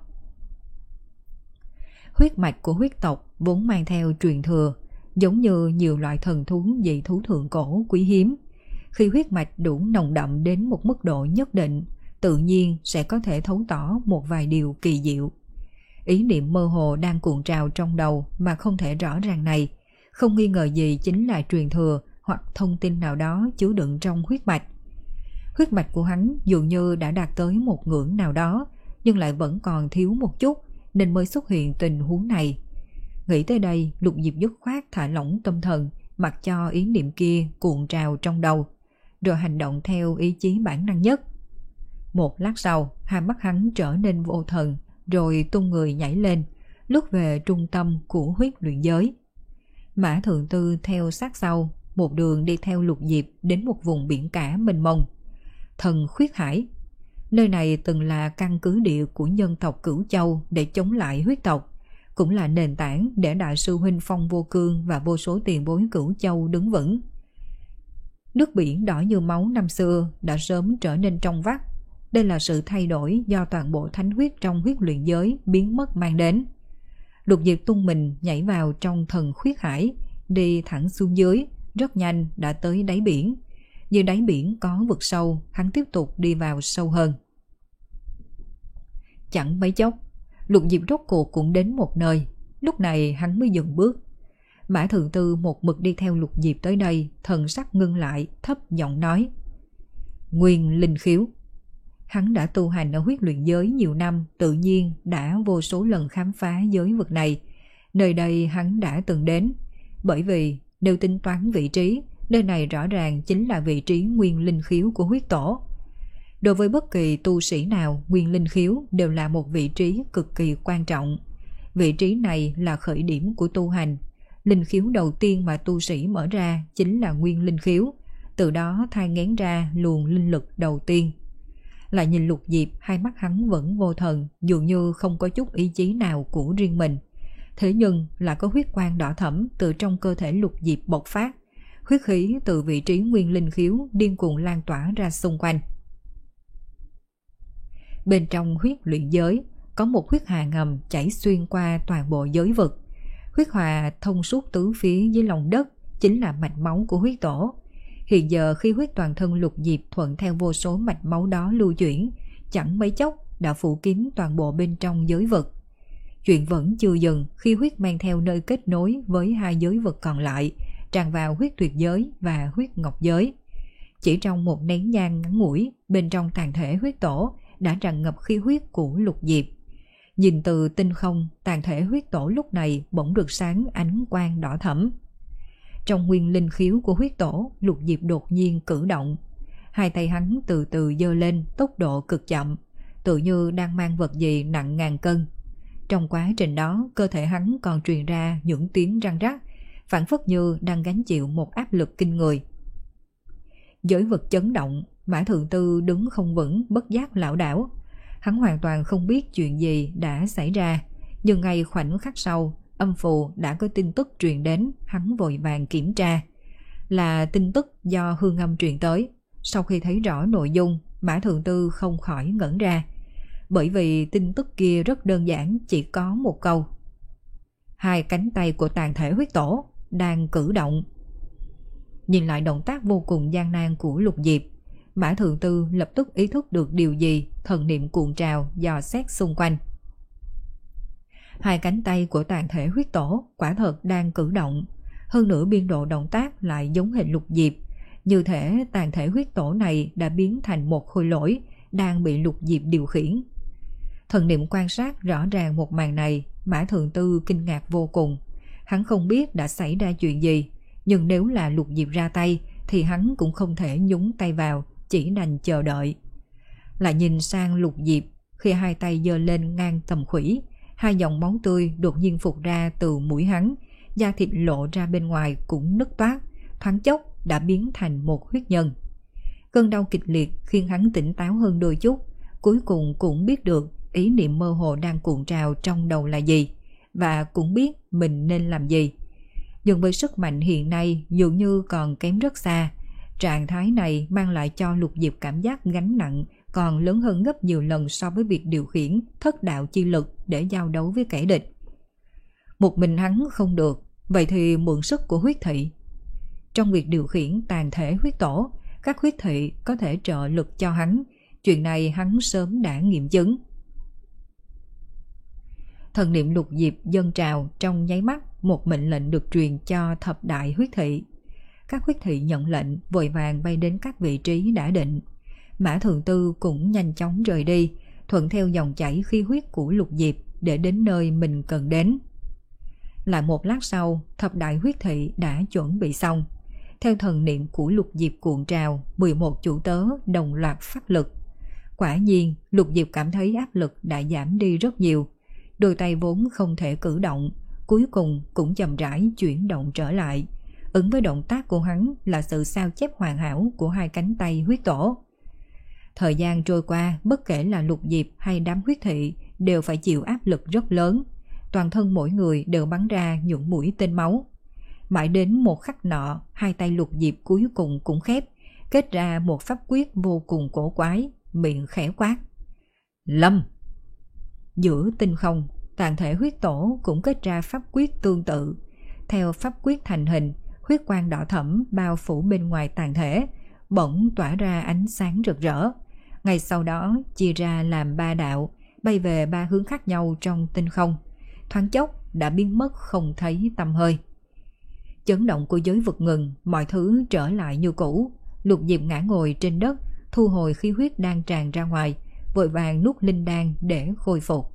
Huyết mạch của huyết tộc vốn mang theo truyền thừa, giống như nhiều loại thần thú dị thú thượng cổ quý hiếm. Khi huyết mạch đủ nồng đậm đến một mức độ nhất định, tự nhiên sẽ có thể thấu tỏ một vài điều kỳ diệu. Ý niệm mơ hồ đang cuộn trào trong đầu mà không thể rõ ràng này, không nghi ngờ gì chính là truyền thừa hoặc thông tin nào đó chứa đựng trong huyết mạch. Huyết mạch của hắn dường như đã đạt tới một ngưỡng nào đó, nhưng lại vẫn còn thiếu một chút, nên mới xuất hiện tình huống này. Nghĩ tới đây, Lục Diệp dứt khoát thả lỏng tâm thần, mặc cho ý niệm kia cuộn trào trong đầu, rồi hành động theo ý chí bản năng nhất. Một lát sau, hai mắt hắn trở nên vô thần, rồi tung người nhảy lên, lướt về trung tâm của huyết luyện giới. Mã Thượng Tư theo sát sau, một đường đi theo Lục Diệp đến một vùng biển cả mênh mông. Thần Khuyết Hải. Nơi này từng là căn cứ địa của nhân tộc Cửu Châu để chống lại huyết tộc, cũng là nền tảng để đại sư huynh Phong Vô Cương và vô số tiền bối Cửu Châu đứng vững. Nước biển đỏ như máu năm xưa đã sớm trở nên trong vắt. Đây là sự thay đổi do toàn bộ thánh huyết trong huyết luyện giới biến mất mang đến. Lục Diệp tung mình nhảy vào trong Thần Khuyết Hải, đi thẳng xuống dưới, rất nhanh đã tới đáy biển. Dưới đáy biển có vực sâu, hắn tiếp tục đi vào sâu hơn. Chẳng mấy chốc, Lục Diệp rốt cuộc cũng đến một nơi. Lúc này hắn mới dừng bước. Mã Thượng Tư một mực đi theo Lục Diệp tới đây, thần sắc ngưng lại, thấp giọng nói: Nguyên linh khiếu. Hắn đã tu hành ở huyết luyện giới nhiều năm, tự nhiên đã vô số lần khám phá giới vực này. Nơi đây hắn đã từng đến, bởi vì nếu tính toán vị trí, nơi này rõ ràng chính là vị trí nguyên linh khiếu của huyết tổ. Đối với bất kỳ tu sĩ nào, nguyên linh khiếu đều là một vị trí cực kỳ quan trọng. Vị trí này là khởi điểm của tu hành. Linh khiếu đầu tiên mà tu sĩ mở ra chính là nguyên linh khiếu, từ đó thai nghén ra luồng linh lực đầu tiên. Lại nhìn Lục Diệp, hai mắt hắn vẫn vô thần, dường như không có chút ý chí nào của riêng mình. Thế nhưng là có huyết quang đỏ thẫm từ trong cơ thể Lục Diệp bộc phát, huyết khí từ vị trí nguyên linh khiếu điên cuồng lan tỏa ra xung quanh. Bên trong huyết luyện giới có một huyết hà ngầm chảy xuyên qua toàn bộ giới vực. Huyết hòa thông suốt tứ phía dưới lòng đất, chính là mạch máu của huyết tổ. Hiện giờ khi huyết toàn thân Lục Diệp thuận theo vô số mạch máu đó lưu chuyển, chẳng mấy chốc đã phủ kín toàn bộ bên trong giới vực. Chuyện vẫn chưa dừng khi huyết mang theo nơi kết nối với hai giới vực còn lại, tràn vào huyết tuyệt giới và huyết ngọc giới. Chỉ trong một nén nhang ngắn ngủi, bên trong tàn thể huyết tổ đã tràn ngập khí huyết của Lục Diệp. Nhìn từ tinh không, tàn thể huyết tổ lúc này bỗng rực sáng ánh quang đỏ thẫm. Trong nguyên linh khiếu của huyết tổ, Lục Diệp đột nhiên cử động. Hai tay hắn từ từ giơ lên, tốc độ cực chậm, tự như đang mang vật gì nặng ngàn cân. Trong quá trình đó, cơ thể hắn còn truyền ra những tiếng răng rắc, phảng phất như đang gánh chịu một áp lực kinh người. Giới vực chấn động, Mã Thượng Tư đứng không vững, bất giác lảo đảo. Hắn hoàn toàn không biết chuyện gì đã xảy ra, nhưng ngay khoảnh khắc sau, âm phù đã có tin tức truyền đến, hắn vội vàng kiểm tra. Là tin tức do hương âm truyền tới. Sau khi thấy rõ nội dung, Mã Thượng Tư không khỏi ngẩn ra, bởi vì tin tức kia rất đơn giản, chỉ có một câu: hai cánh tay của tàn thể huyết tổ đang cử động. Nhìn lại động tác vô cùng gian nan của Lục Diệp, Mã Thượng Tư lập tức ý thức được điều gì, thần niệm cuộn trào dò xét xung quanh. Hai cánh tay của tàn thể huyết tổ quả thật đang cử động, hơn nữa biên độ động tác lại giống hệt Lục Diệp, như thể tàn thể huyết tổ này đã biến thành một khối lỗi đang bị Lục Diệp điều khiển. Thần niệm quan sát rõ ràng một màn này, Mã Thượng Tư kinh ngạc vô cùng. Hắn không biết đã xảy ra chuyện gì, nhưng nếu là Lục Diệp ra tay thì hắn cũng không thể nhúng tay vào, chỉ đành chờ đợi. Lại nhìn sang Lục Diệp, khi hai tay giơ lên ngang tầm khuỷu, hai dòng máu tươi đột nhiên phụt ra từ mũi hắn, da thịt lộ ra bên ngoài cũng nứt toát, thoáng chốc đã biến thành một huyết nhân. Cơn đau kịch liệt khiến hắn tỉnh táo hơn đôi chút, cuối cùng cũng biết được ý niệm mơ hồ đang cuộn trào trong đầu là gì, và cũng biết mình nên làm gì. Nhưng với sức mạnh hiện nay dường như còn kém rất xa. Trạng thái này mang lại cho Lục Diệp cảm giác gánh nặng còn lớn hơn gấp nhiều lần so với việc điều khiển thất đạo chi lực để giao đấu với kẻ địch. Một mình hắn không được, vậy thì mượn sức của huyết thị. Trong việc điều khiển tàn thể huyết tổ, các huyết thị có thể trợ lực cho hắn. Chuyện này hắn sớm đã nghiệm chứng. Thần niệm Lục Diệp dâng trào, trong nháy mắt một mệnh lệnh được truyền cho thập đại huyết thị. Các huyết thị nhận lệnh vội vàng bay đến các vị trí đã định. Mã Thượng Tư cũng nhanh chóng rời đi, thuận theo dòng chảy khí huyết của Lục Diệp để đến nơi mình cần đến. Lại một lát sau, thập đại huyết thị đã chuẩn bị xong. Theo thần niệm của Lục Diệp cuộn trào, mười một chủ tớ đồng loạt phát lực. Quả nhiên, Lục Diệp cảm thấy áp lực đã giảm đi rất nhiều. đôi tay vốn không thể cử động, cuối cùng cũng chậm rãi chuyển động trở lại. Ứng với động tác của hắn là sự sao chép hoàn hảo của hai cánh tay huyết tổ. Thời gian trôi qua, bất kể là Lục Diệp hay đám huyết thị đều phải chịu áp lực rất lớn. Toàn thân mỗi người đều bắn ra những mũi tên máu. Mãi đến một khắc nọ, hai tay Lục Diệp cuối cùng cũng khép, kết ra một pháp quyết vô cùng cổ quái, miệng khẽ quát: Lâm! Giữa tinh không, tàn thể huyết tổ cũng kết ra pháp quyết tương tự. Theo pháp quyết thành hình, huyết quang đỏ thẫm bao phủ bên ngoài tàn thể, bỗng tỏa ra ánh sáng rực rỡ. Ngay sau đó chia ra làm ba đạo, bay về ba hướng khác nhau trong tinh không. Thoáng chốc đã biến mất không thấy tăm hơi. Chấn động của giới vực ngừng, mọi thứ trở lại như cũ. Lục Diệp ngã ngồi trên đất, thu hồi khí huyết đang tràn ra ngoài, vội vàng nuốt linh đan để khôi phục.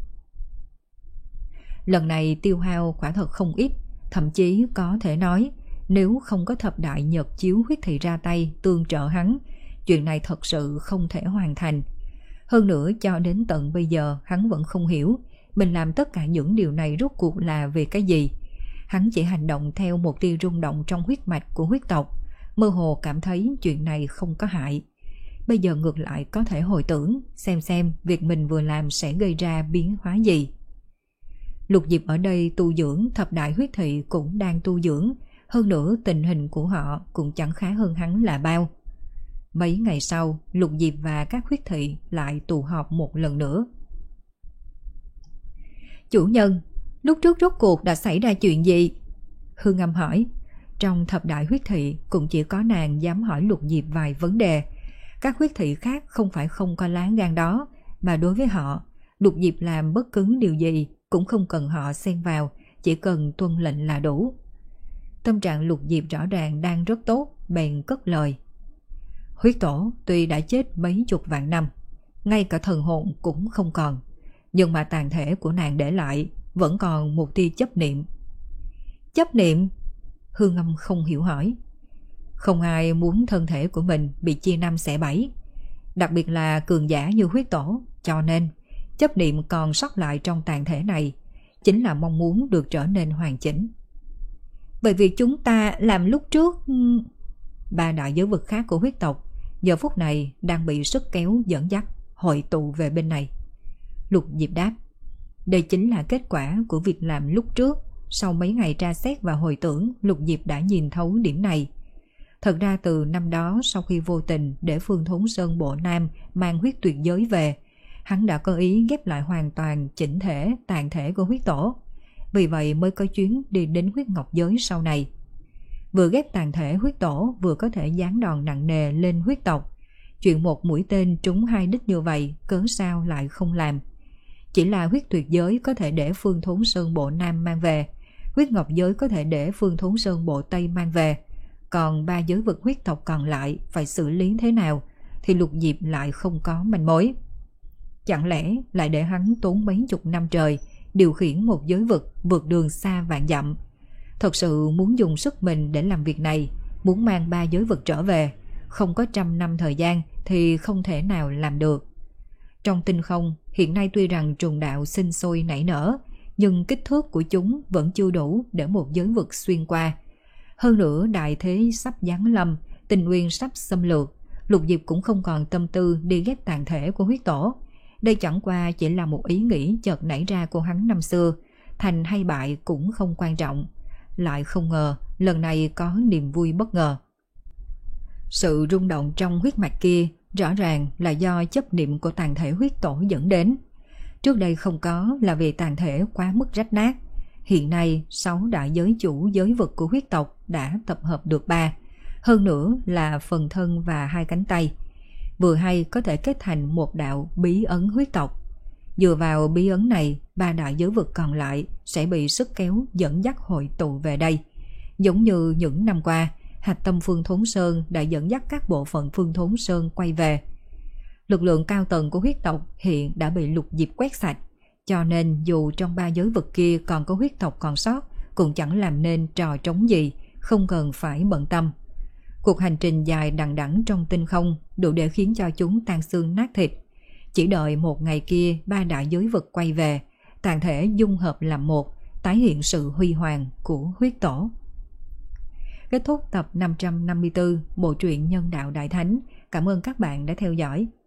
Lần này tiêu hao quả thật không ít, thậm chí có thể nói nếu không có thập đại nhật chiếu huyết thị ra tay tương trợ hắn, chuyện này thật sự không thể hoàn thành. Hơn nữa cho đến tận bây giờ hắn vẫn không hiểu mình làm tất cả những điều này rốt cuộc là vì cái gì. Hắn chỉ hành động theo một tia rung động trong huyết mạch của huyết tộc, mơ hồ cảm thấy chuyện này không có hại. Bây giờ ngược lại có thể hồi tưởng xem xem việc mình vừa làm sẽ gây ra biến hóa gì. Lục Diệp ở đây tu dưỡng, thập đại huyết thị cũng đang tu dưỡng, hơn nữa tình hình của họ cũng chẳng khá hơn hắn là bao. Mấy ngày sau, Lục Diệp và các huyết thị lại tụ họp một lần nữa. Chủ nhân, lúc trước rốt cuộc đã xảy ra chuyện gì? Hương Âm hỏi. Trong thập đại huyết thị cũng chỉ có nàng dám hỏi Lục Diệp vài vấn đề. Các huyết thị khác không phải không có lá gan đó, mà đối với họ, Lục Diệp làm bất cứ điều gì cũng không cần họ xen vào, chỉ cần tuân lệnh là đủ. Tâm trạng Lục Diệp rõ ràng đang rất tốt, bèn cất lời. Huyết tổ tuy đã chết mấy chục vạn năm, ngay cả thần hồn cũng không còn, nhưng mà tàn thể của nàng để lại vẫn còn một tia chấp niệm. Chấp niệm? Hương Âm không hiểu hỏi. Không ai muốn thân thể của mình bị chia năm xẻ bảy, đặc biệt là cường giả như huyết tổ, cho nên chấp niệm còn sót lại trong tàn thể này chính là mong muốn được trở nên hoàn chỉnh. Bởi vì chúng ta làm lúc trước, ba đại giới vực khác của huyết tộc giờ phút này đang bị sức kéo dẫn dắt hội tụ về bên này. Lục Diệp đáp. Đây chính là kết quả của việc làm lúc trước. Sau mấy ngày tra xét và hồi tưởng, Lục Diệp đã nhìn thấu điểm này. Thật ra từ năm đó, sau khi vô tình để Phương Thốn Sơn Bộ Nam mang huyết tuyệt giới về, hắn đã có ý ghép lại hoàn toàn chỉnh thể tàn thể của huyết tổ. Vì vậy mới có chuyến đi đến huyết ngọc giới sau này. Vừa ghép tàn thể huyết tổ, vừa có thể giáng đòn nặng nề lên huyết tộc. Chuyện một mũi tên trúng hai đích như vậy, cớ sao lại không làm? Chỉ là huyết tuyệt giới có thể để Phương Thốn Sơn Bộ Nam mang về, huyết ngọc giới có thể để Phương Thốn Sơn Bộ Tây mang về. Còn ba giới vực huyết tộc còn lại phải xử lý thế nào thì Lục Diệp lại không có manh mối. Chẳng lẽ lại để hắn tốn mấy chục năm trời điều khiển một giới vực vượt đường xa vạn dặm? Thật sự muốn dùng sức mình để làm việc này, muốn mang ba giới vực trở về, không có trăm năm thời gian thì không thể nào làm được. Trong tinh không, hiện nay tuy rằng trùng đạo sinh sôi nảy nở, nhưng kích thước của chúng vẫn chưa đủ để một giới vực xuyên qua. Hơn nữa đại thế sắp giáng lâm, tình nguyên sắp xâm lược, Lục Diệp cũng không còn tâm tư đi ghép tàn thể của huyết tổ. Đây chẳng qua chỉ là một ý nghĩ chợt nảy ra của hắn năm xưa, thành hay bại cũng không quan trọng. Lại không ngờ lần này có niềm vui bất ngờ. Sự rung động trong huyết mạch kia rõ ràng là do chấp niệm của tàn thể huyết tổ dẫn đến. Trước đây không có là vì tàn thể quá mức rách nát. Hiện nay sáu đại giới chủ giới vực của huyết tộc đã tập hợp được ba, hơn nữa là phần thân và hai cánh tay. Vừa hay có thể kết thành một đạo bí ấn huyết tộc. Dựa vào bí ấn này, ba đại giới vực còn lại sẽ bị sức kéo dẫn dắt hội tụ về đây. Giống như những năm qua, hạch tâm Phương Thốn Sơn đã dẫn dắt các bộ phận Phương Thốn Sơn quay về. Lực lượng cao tầng của huyết tộc hiện đã bị Lục Diệp quét sạch, cho nên dù trong ba giới vực kia còn có huyết tộc còn sót, cũng chẳng làm nên trò trống gì, không cần phải bận tâm. Cuộc hành trình dài đằng đẵng trong tinh không đủ để khiến cho chúng tan xương nát thịt. Chỉ đợi một ngày kia ba đại giới vực quay về, toàn thể dung hợp làm một, tái hiện sự huy hoàng của huyết tổ. Kết thúc tập năm trăm năm mươi tư Bộ truyện Nhân đạo Đại Thánh. Cảm ơn các bạn đã theo dõi.